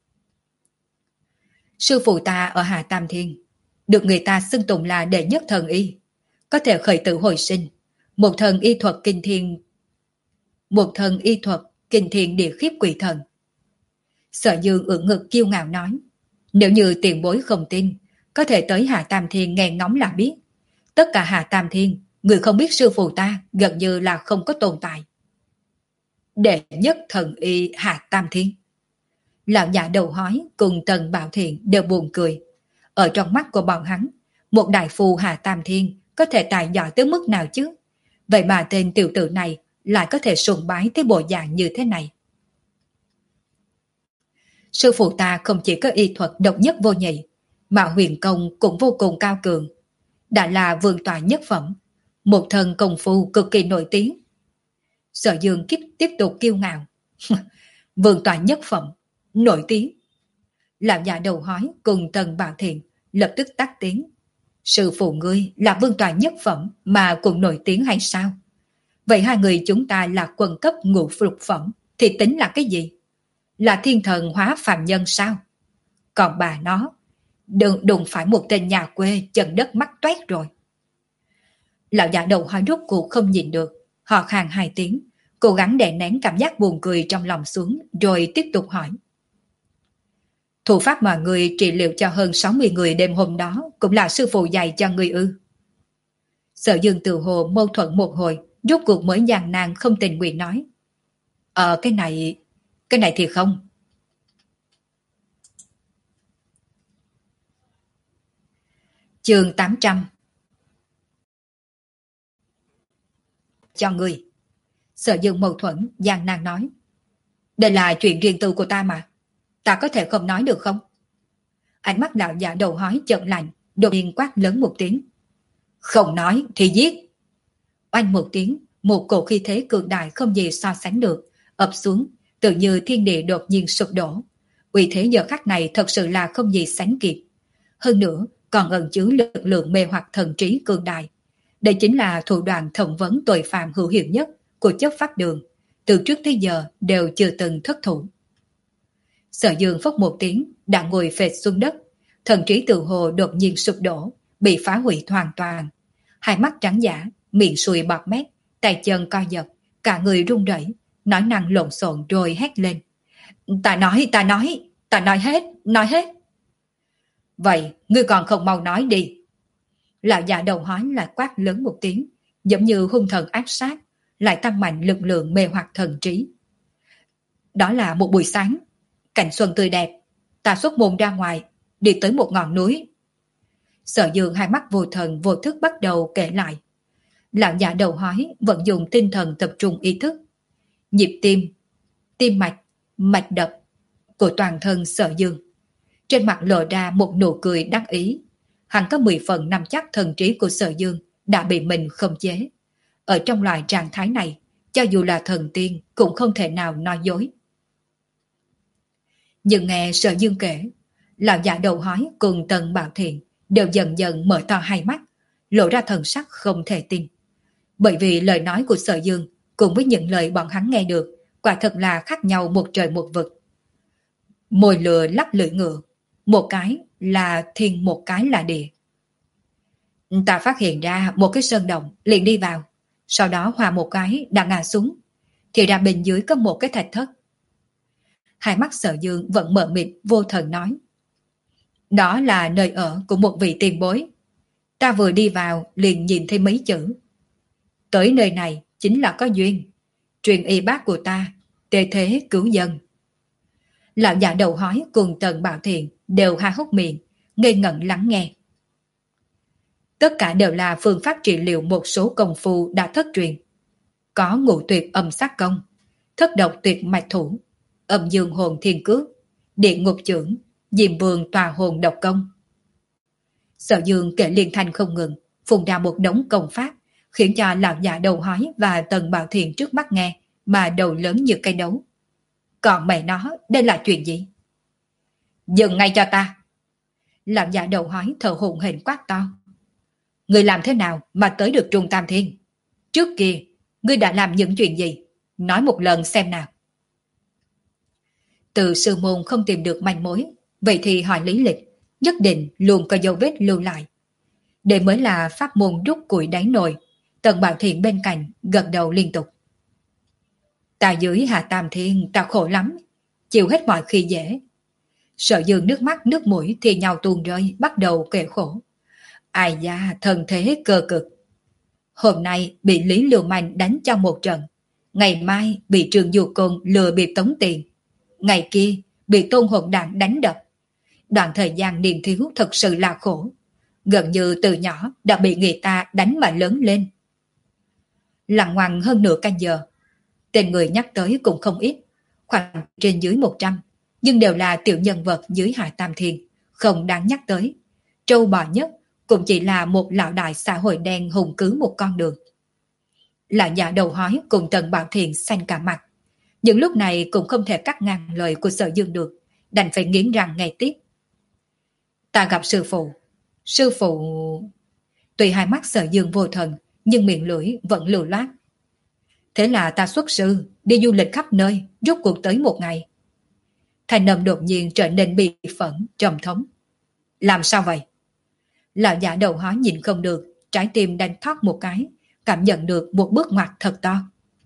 Sư phụ ta ở Hà Tam Thiên, được người ta xưng tụng là đệ nhất thần y, có thể khởi tử hồi sinh, một thần y thuật kinh thiên, một thần y thuật kinh thiên địa khiếp quỷ thần. Sở Dương ưỡn ngực kiêu ngạo nói, nếu như tiền bối không tin, có thể tới Hà Tam Thiên nghe ngóng là biết. Tất cả Hà Tam Thiên, người không biết sư phụ ta gần như là không có tồn tại. Đệ nhất thần y Hà Tam Thiên. Lão già đầu hói cùng Tần Bảo Thiện đều buồn cười. Ở trong mắt của bọn hắn, một đại phu Hà Tam Thiên có thể tài giỏi tới mức nào chứ? Vậy mà tên tiểu tử này lại có thể sùng bái tới bộ dạng như thế này. Sư phụ ta không chỉ có y thuật độc nhất vô nhị, mà huyền công cũng vô cùng cao cường. Đã là vương tọa nhất phẩm, một thần công phu cực kỳ nổi tiếng. Sở Dương kiếp tiếp tục kiêu ngạo. Vương tọa nhất phẩm, nổi tiếng. Lão già đầu hói cùng Tần Bảo Thiện lập tức tắt tiếng. Sư phụ ngươi là vương tọa nhất phẩm mà cũng nổi tiếng hay sao? Vậy hai người chúng ta là quần cấp ngũ lục phẩm thì tính là cái gì? Là thiên thần hóa phàm nhân sao? Còn bà nó, đừng đụng phải một tên nhà quê chân đất mắt toét rồi. Lão già đầu hói rốt cuộc không nhìn được, họ khàn hai tiếng, cố gắng đè nén cảm giác buồn cười trong lòng xuống rồi tiếp tục hỏi. Thủ pháp mà người trị liệu cho hơn sáu mươi người đêm hôm đó cũng là sư phụ dạy cho người ư? Sở Dương tự hồ mâu thuẫn một hồi, rốt cuộc mới gian nan không tình nguyện nói. Ờ cái này, cái này thì không. Chương tám trăm. Cho người. Sở Dương mâu thuẫn, gian nan nói. Đây là chuyện riêng tư của ta mà. Ta có thể không nói được không? Ánh mắt lão già đầu hói chợt lạnh, đột nhiên quát lớn một tiếng. Không nói thì giết. Oanh một tiếng, một cổ khí thế cường đại không gì so sánh được, ập xuống, tự như thiên địa đột nhiên sụp đổ. Uy thế giờ khắc này thật sự là không gì sánh kịp. Hơn nữa, còn ẩn chứa lực lượng mê hoặc thần trí cường đại. Đây chính là thủ đoạn thẩm vấn tội phạm hữu hiệu nhất của chấp pháp đường, từ trước tới giờ đều chưa từng thất thủ. Sở Dương phốc một tiếng, đã ngồi phệt xuống đất, thần trí tự hồ đột nhiên sụp đổ, bị phá hủy hoàn toàn. Hai mắt trắng giả, miệng sùi bọt mép, tay chân co giật, cả người run rẩy, nói năng lộn xộn rồi hét lên. Ta nói, ta nói, ta nói hết, nói hết. Vậy, ngươi còn không mau nói đi. Lão già đầu hói lại quát lớn một tiếng, giống như hung thần ác sát, lại tăng mạnh lực lượng mê hoặc thần trí. Đó là một buổi sáng, cảnh xuân tươi đẹp, ta xuất môn ra ngoài, đi tới một ngọn núi. Sở Dương hai mắt vô thần vô thức bắt đầu kể lại. Lão già đầu hói vận dụng tinh thần tập trung ý thức. Nhịp tim, tim mạch, mạch đập của toàn thân Sở Dương. Trên mặt lộ ra một nụ cười đắc ý. Hắn có mười phần nắm chắc thần trí của Sở Dương đã bị mình khống chế. Ở trong loại trạng thái này, cho dù là thần tiên cũng không thể nào nói dối. Nhưng nghe Sở Dương kể, lão già đầu hói cùng Tần Bảo Thiện đều dần dần mở to hai mắt, lộ ra thần sắc không thể tin. Bởi vì lời nói của Sở Dương cùng với những lời bọn hắn nghe được quả thật là khác nhau một trời một vực. Mồi lừa lắc lưỡi ngựa, một cái là thiên, một cái là địa. Ta phát hiện ra một cái sơn động liền đi vào, sau đó hòa một cái đã ngã xuống, thì ra bên dưới có một cái thạch thất. Hai mắt Sở Dương vẫn mở mịt vô thần nói. Đó là nơi ở của một vị tiền bối. Ta vừa đi vào liền nhìn thấy mấy chữ. Tới nơi này chính là có duyên. Truyền y bác của ta, tề thế cứu dân. Lão già đầu hói cùng Tần Bảo Thiện đều há hốc miệng, ngây ngẩn lắng nghe. Tất cả đều là phương pháp trị liệu một số công phu đã thất truyền. Có ngũ tuyệt âm sát công, thất độc tuyệt mạch thủ, âm dương hồn thiên cước, địa ngục trưởng, diêm vương tòa hồn độc công. Sở Dương kể liên thanh không ngừng, phun ra một đống công pháp, khiến cho lão già đầu hói và Tần Bảo Thiện trước mắt nghe mà đầu lớn như cây đấu. Còn mẹ nó, đây là chuyện gì? Dừng ngay cho ta! Lão già đầu hói thở hổn hển quát to. Ngươi làm thế nào mà tới được Trung Tam Thiên? Trước kia, ngươi đã làm những chuyện gì? Nói một lần xem nào. Từ sư môn không tìm được manh mối, vậy thì hỏi lý lịch, nhất định luôn có dấu vết lưu lại. Đây mới là pháp môn rút củi đáy nồi. Tần Bảo Thiện bên cạnh gật đầu liên tục. Ta dưới Hạ Tam Thiên ta khổ lắm, chịu hết mọi khi dễ. Sở Dương nước mắt nước mũi thì nhau tuôn rơi, bắt đầu kể khổ. Ai da, thân thế cơ cực. Hôm nay bị Lý Lưu Manh đánh cho một trận. Ngày mai bị Trường Du Côn lừa bịp tống tiền. Ngày kia bị Tôn Hồn Đạn đánh đập. Đoạn thời gian niên thiếu thật sự là khổ. Gần như từ nhỏ đã bị người ta đánh mà lớn lên. Lặng ngoằng hơn nửa canh giờ. Tên người nhắc tới cũng không ít, khoảng trên dưới một trăm, nhưng đều là tiểu nhân vật dưới Hạ Tam Thiên, không đáng nhắc tới. Trâu bò nhất cũng chỉ là một lão đại xã hội đen hùng cứ một con đường. Lão già đầu hói cùng Tần Bảo Thiện xanh cả mặt. Những lúc này cũng không thể cắt ngang lời của Sở Dương được, đành phải nghiến răng nghe tiếp. Ta gặp sư phụ. Sư phụ... Tuy hai mắt Sở Dương vô thần, nhưng miệng lưỡi vẫn lưu loát. Thế là ta xuất sư, đi du lịch khắp nơi, rốt cuộc tới một ngày. Thành âm đột nhiên trở nên bi phẫn, trầm thống. Làm sao vậy? Lão giả đầu hói nhìn không được, trái tim đánh thoát một cái, cảm nhận được một bước ngoặt thật to.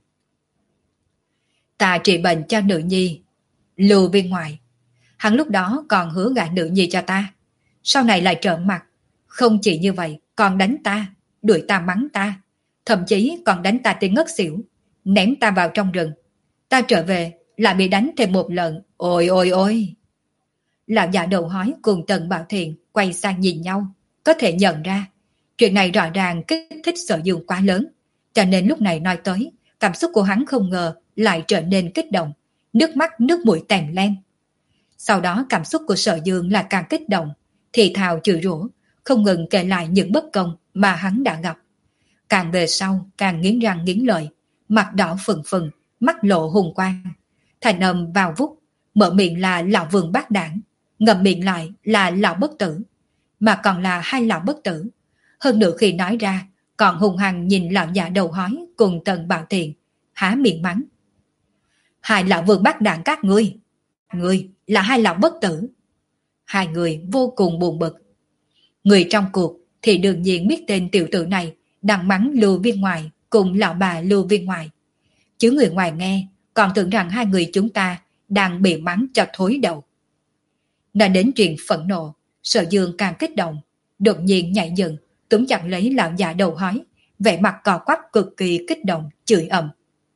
Ta trị bệnh cho nữ nhi, Lưu Viên Ngoại. Hắn lúc đó còn hứa gả nữ nhi cho ta. Sau này lại trợn mặt. Không chỉ như vậy, còn đánh ta, đuổi ta mắng ta. Thậm chí còn đánh ta tới ngất xỉu, ném ta vào trong rừng. Ta trở về, lại bị đánh thêm một lần. Ôi ôi ôi! Lão già đầu hói cùng Tần Bảo Thiện quay sang nhìn nhau. Có thể nhận ra, chuyện này rõ ràng kích thích Sở Dương quá lớn. Cho nên lúc này nói tới, cảm xúc của hắn không ngờ lại trở nên kích động. Nước mắt nước mũi tèm lem. Sau đó cảm xúc của Sở Dương là càng kích động, thì thào chửi rủa, không ngừng kể lại những bất công mà hắn đã gặp. Càng về sau càng nghiến răng nghiến lợi, mặt đỏ phừng phừng, mắt lộ hùng quang. Thành âm vào vút, mở miệng là lão Vương Bát Đảng, ngậm miệng lại là lão bất tử, mà còn là hai lão bất tử. Hơn nữa khi nói ra, còn hùng hăng nhìn lão già đầu hói cùng Tần Bảo Thiện, há miệng mắng. Hai lão Vương Bát Đảng các ngươi, ngươi là hai lão bất tử. Hai người vô cùng buồn bực. Người trong cuộc thì đương nhiên biết tên tiểu tử này đang mắng Lưu Viên Ngoại cùng lão bà Lưu Viên Ngoại. Chứ người ngoài nghe còn tưởng rằng hai người chúng ta đang bị mắng cho thối đầu. Nói đến chuyện phẫn nộ, Sở Dương càng kích động, đột nhiên nhảy dựng, túm chặt lấy lão già đầu hói, vẻ mặt cò quắp cực kỳ kích động, chửi ầm.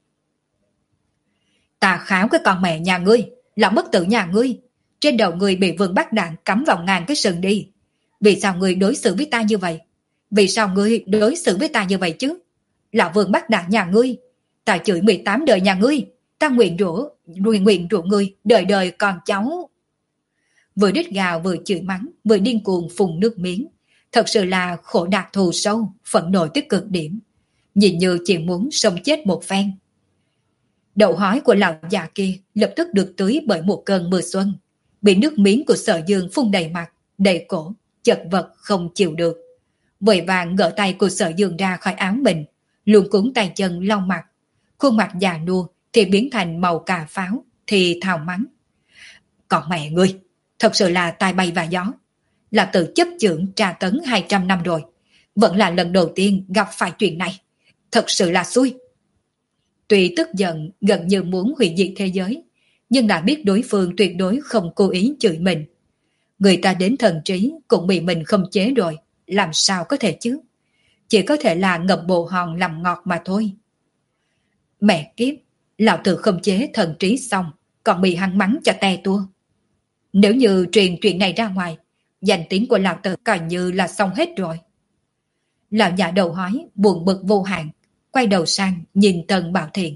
Ta kháo cái con mẹ nhà ngươi, lão bất tử nhà ngươi, trên đầu ngươi bị Vương Bát Đạn cắm vào ngàn cái sừng đi. Vì sao ngươi đối xử với ta như vậy? Vì sao ngươi đối xử với ta như vậy chứ? Lão Vương Bát Đạn nhà ngươi, ta chửi mười tám đời nhà ngươi, ta nguyện rủa, nguyện nguyện rủa ngươi, đời đời còn cháu. Vừa đít gào vừa chửi mắng, vừa điên cuồng phun nước miếng. Thật sự là khổ đạt thù sâu, phẫn nộ tới cực điểm. Nhìn như chỉ muốn sống chết một phen. Đậu hói của lão già kia lập tức được tưới bởi một cơn mưa xuân. Bị nước miếng của Sở Dương phun đầy mặt, đầy cổ, chật vật không chịu được. Vội vàng gỡ tay của Sở Dương ra khỏi áo mình, luồn cuốn tay chân lau mặt. Khuôn mặt già nua thì biến thành màu cà pháo, thì thào mắng. Còn mẹ ngươi, thật sự là tai bay và gió. Là tự chấp chưởng tra tấn hai trăm năm rồi. Vẫn là lần đầu tiên gặp phải chuyện này. Thật sự là xui. Tuy tức giận gần như muốn hủy diệt thế giới, nhưng đã biết đối phương tuyệt đối không cố ý chửi mình. Người ta đến thần trí cũng bị mình không chế rồi, làm sao có thể chứ? Chỉ có thể là ngậm bồ hòn làm ngọt mà thôi. Mẹ kiếp, lão tử không chế thần trí xong, còn bị hắn mắng cho te tua. Nếu như truyền chuyện này ra ngoài, danh tiếng của lão tử coi như là xong hết rồi. Lão già đầu hói buồn bực vô hạn, quay đầu sang nhìn Tần Bảo Thiện.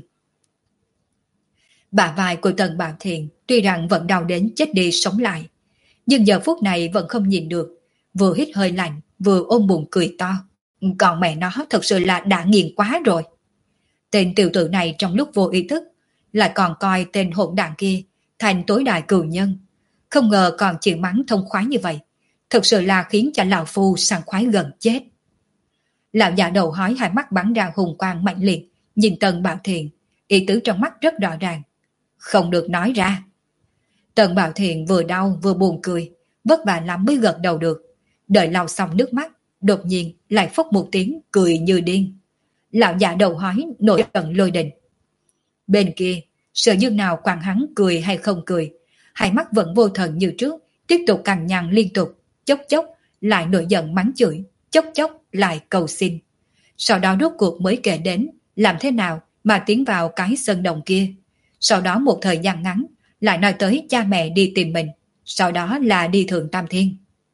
Bả vai của Tần Bảo Thiện tuy rằng vẫn đau đến chết đi sống lại, nhưng giờ phút này vẫn không nhìn được, vừa hít hơi lạnh, vừa ôm bụng cười to. Còn mẹ nó thật sự là đã nghiền quá rồi. Tên tiểu tử này trong lúc vô ý thức, lại còn coi tên hỗn đảng kia thành tối đại cừu nhân. Không ngờ còn chịu mắng thông khoái như vậy, thật sự là khiến cho lão phu sảng khoái gần chết. Lão già đầu hói hai mắt bắn ra hùng quang mạnh liệt, nhìn Tần Bảo Thiện, ý tứ trong mắt rất rõ ràng. Không được nói ra. Tần Bảo Thiện vừa đau vừa buồn cười, vất vả lắm mới gật đầu được. Đợi lau xong nước mắt, đột nhiên lại phốc một tiếng cười như điên. Lão già đầu hói nổi trận lôi đình. Bên kia, Sở Dương nào quản hắn cười hay không cười, hai mắt vẫn vô thần như trước, tiếp tục cằn nhằn liên tục, chốc chốc lại nổi giận mắng chửi, chốc chốc lại cầu xin. Sau đó rốt cuộc mới kể đến làm thế nào mà tiến vào cái sân đồng kia. Sau đó một thời gian ngắn lại nói tới cha mẹ đi tìm mình, sau đó là đi Thượng Tam Thiên.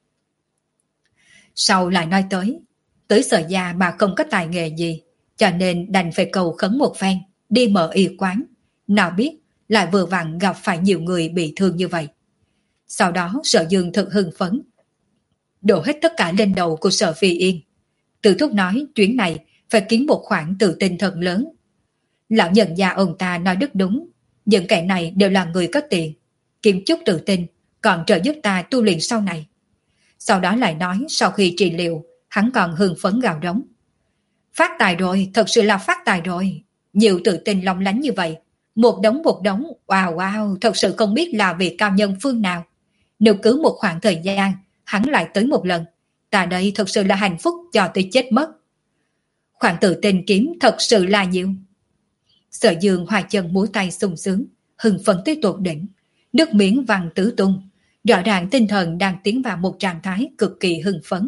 Sau lại nói tới, tới Sở gia mà không có tài nghề gì, cho nên đành phải cầu khấn một phen, đi mở y quán. Nào biết lại vừa vặn gặp phải nhiều người bị thương như vậy. Sau đó Sở Dương thật hưng phấn, đổ hết tất cả lên đầu của Sở Phi Yên. Từ thúc nói chuyến này phải kiếm một khoản tự tin thật lớn. Lão nhận ra ông ta nói rất đúng, những kẻ này đều là người có tiền, kiếm chút tự tin còn trợ giúp ta tu luyện sau này. Sau đó lại nói sau khi trị liệu, hắn còn hưng phấn gào rống. Phát tài rồi, thật sự là phát tài rồi. Nhiều tự tin long lánh như vậy, một đống một đống, wow wow, thật sự không biết là vị cao nhân phương nào. Nếu cứ một khoảng thời gian, hắn lại tới một lần, ta đây thật sự là hạnh phúc cho tới chết mất. Khoản tự tin kiếm thật sự là nhiều. Sở Dương hòa chân múa tay sung sướng, hưng phấn tới tột đỉnh, nước miếng văng tứ tung, rõ ràng tinh thần đang tiến vào một trạng thái cực kỳ hưng phấn.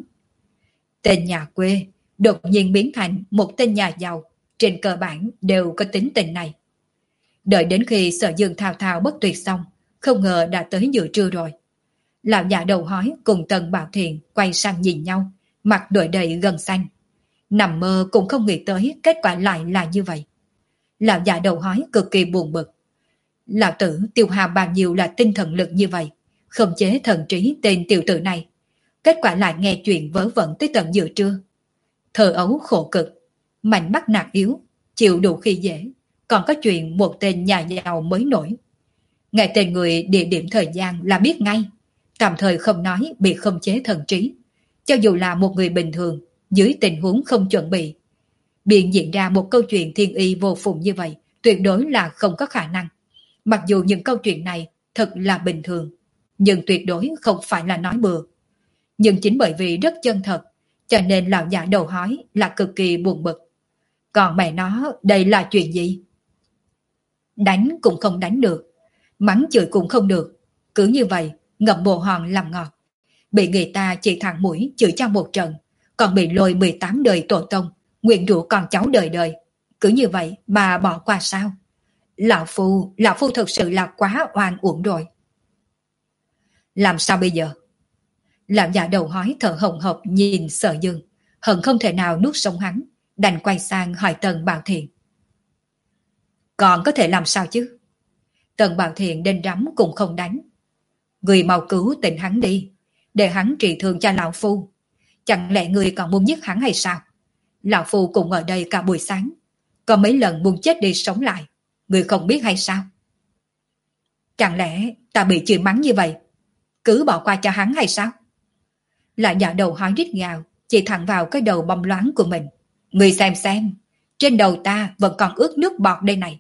Tên nhà quê đột nhiên biến thành một tên nhà giàu, trên cơ bản đều có tính tình này. Đợi đến khi Sở Dương thao thao bất tuyệt xong, không ngờ đã tới giữa trưa rồi. Lão già đầu hói cùng Tần Bảo Thiện quay sang nhìn nhau, mặt đổi đầy gân xanh. Nằm mơ cũng không nghĩ tới kết quả lại là như vậy. Lão già đầu hói cực kỳ buồn bực. Lão tử tiêu hao bao nhiêu là tinh thần lực như vậy, khống chế thần trí tên tiểu tử này. Kết quả lại nghe chuyện vớ vẩn tới tận giữa trưa. Thơ ấu khổ cực, mạnh bắt nạt yếu, chịu đủ khi dễ, còn có chuyện một tên nhà giàu mới nổi. Nghe tên người, địa điểm, thời gian là biết ngay, tạm thời không nói bị khống chế thần trí. Cho dù là một người bình thường, dưới tình huống không chuẩn bị, biện diễn ra một câu chuyện thiên y vô phùng như vậy, tuyệt đối là không có khả năng. Mặc dù những câu chuyện này thật là bình thường, nhưng tuyệt đối không phải là nói bừa. Nhưng chính bởi vì rất chân thật, cho nên lão già đầu hói là cực kỳ buồn bực. Còn mẹ nó, đây là chuyện gì? Đánh cũng không đánh được, mắng chửi cũng không được, cứ như vậy ngậm bồ hòn làm ngọt. Bị người ta chỉ thẳng mũi chửi cho một trận, còn bị lôi mười tám đời tổ tông, nguyện rủa con cháu đời đời. Cứ như vậy mà bỏ qua sao? Lão Phu, Lão Phu thật sự là quá oan uổng rồi. Làm sao bây giờ? Lão già đầu hói thở hồng hộc nhìn Sở Dương, hận không thể nào nuốt sống hắn, đành quay sang hỏi Tần Bảo Thiện. Còn có thể làm sao chứ? Tần Bảo Thiện đền rắm cũng không đánh. Người mau cứu tỉnh hắn đi, để hắn trị thương cho Lão Phu. Chẳng lẽ người còn muốn giết hắn hay sao? Lão Phu cũng ở đây cả buổi sáng, có mấy lần muốn chết đi sống lại, người không biết hay sao? Chẳng lẽ ta bị chửi mắng như vậy, cứ bỏ qua cho hắn hay sao? Lại giả đầu hói rít gào, chỉ thẳng vào cái đầu bông loáng của mình. Người xem xem, trên đầu ta vẫn còn ướt nước bọt đây này.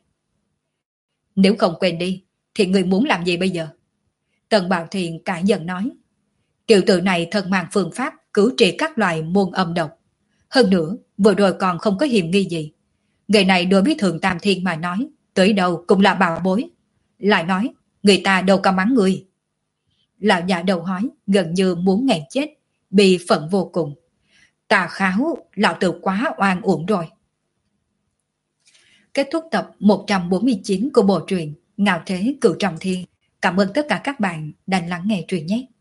Nếu không quên đi, thì người muốn làm gì bây giờ? Tần Bảo Thiện cãi giận nói. Tiểu tử này thân mang phương pháp cứu trị các loài muôn âm độc. Hơn nữa, vừa rồi còn không có hiểm nghi gì. Người này đối với Thượng Tam Thiên mà nói, tới đâu cũng là bảo bối. Lại nói, người ta đâu có mắng người. Lão già đầu hói gần như muốn nghẹn chết, bị phận vô cùng. Tà kháo, lão tử quá oan uổng rồi. Kết thúc tập một trăm bốn mươi chín của bộ truyện Ngạo Thế Cửu Trọng Thiên. Cảm ơn tất cả các bạn đã lắng nghe truyện nhé.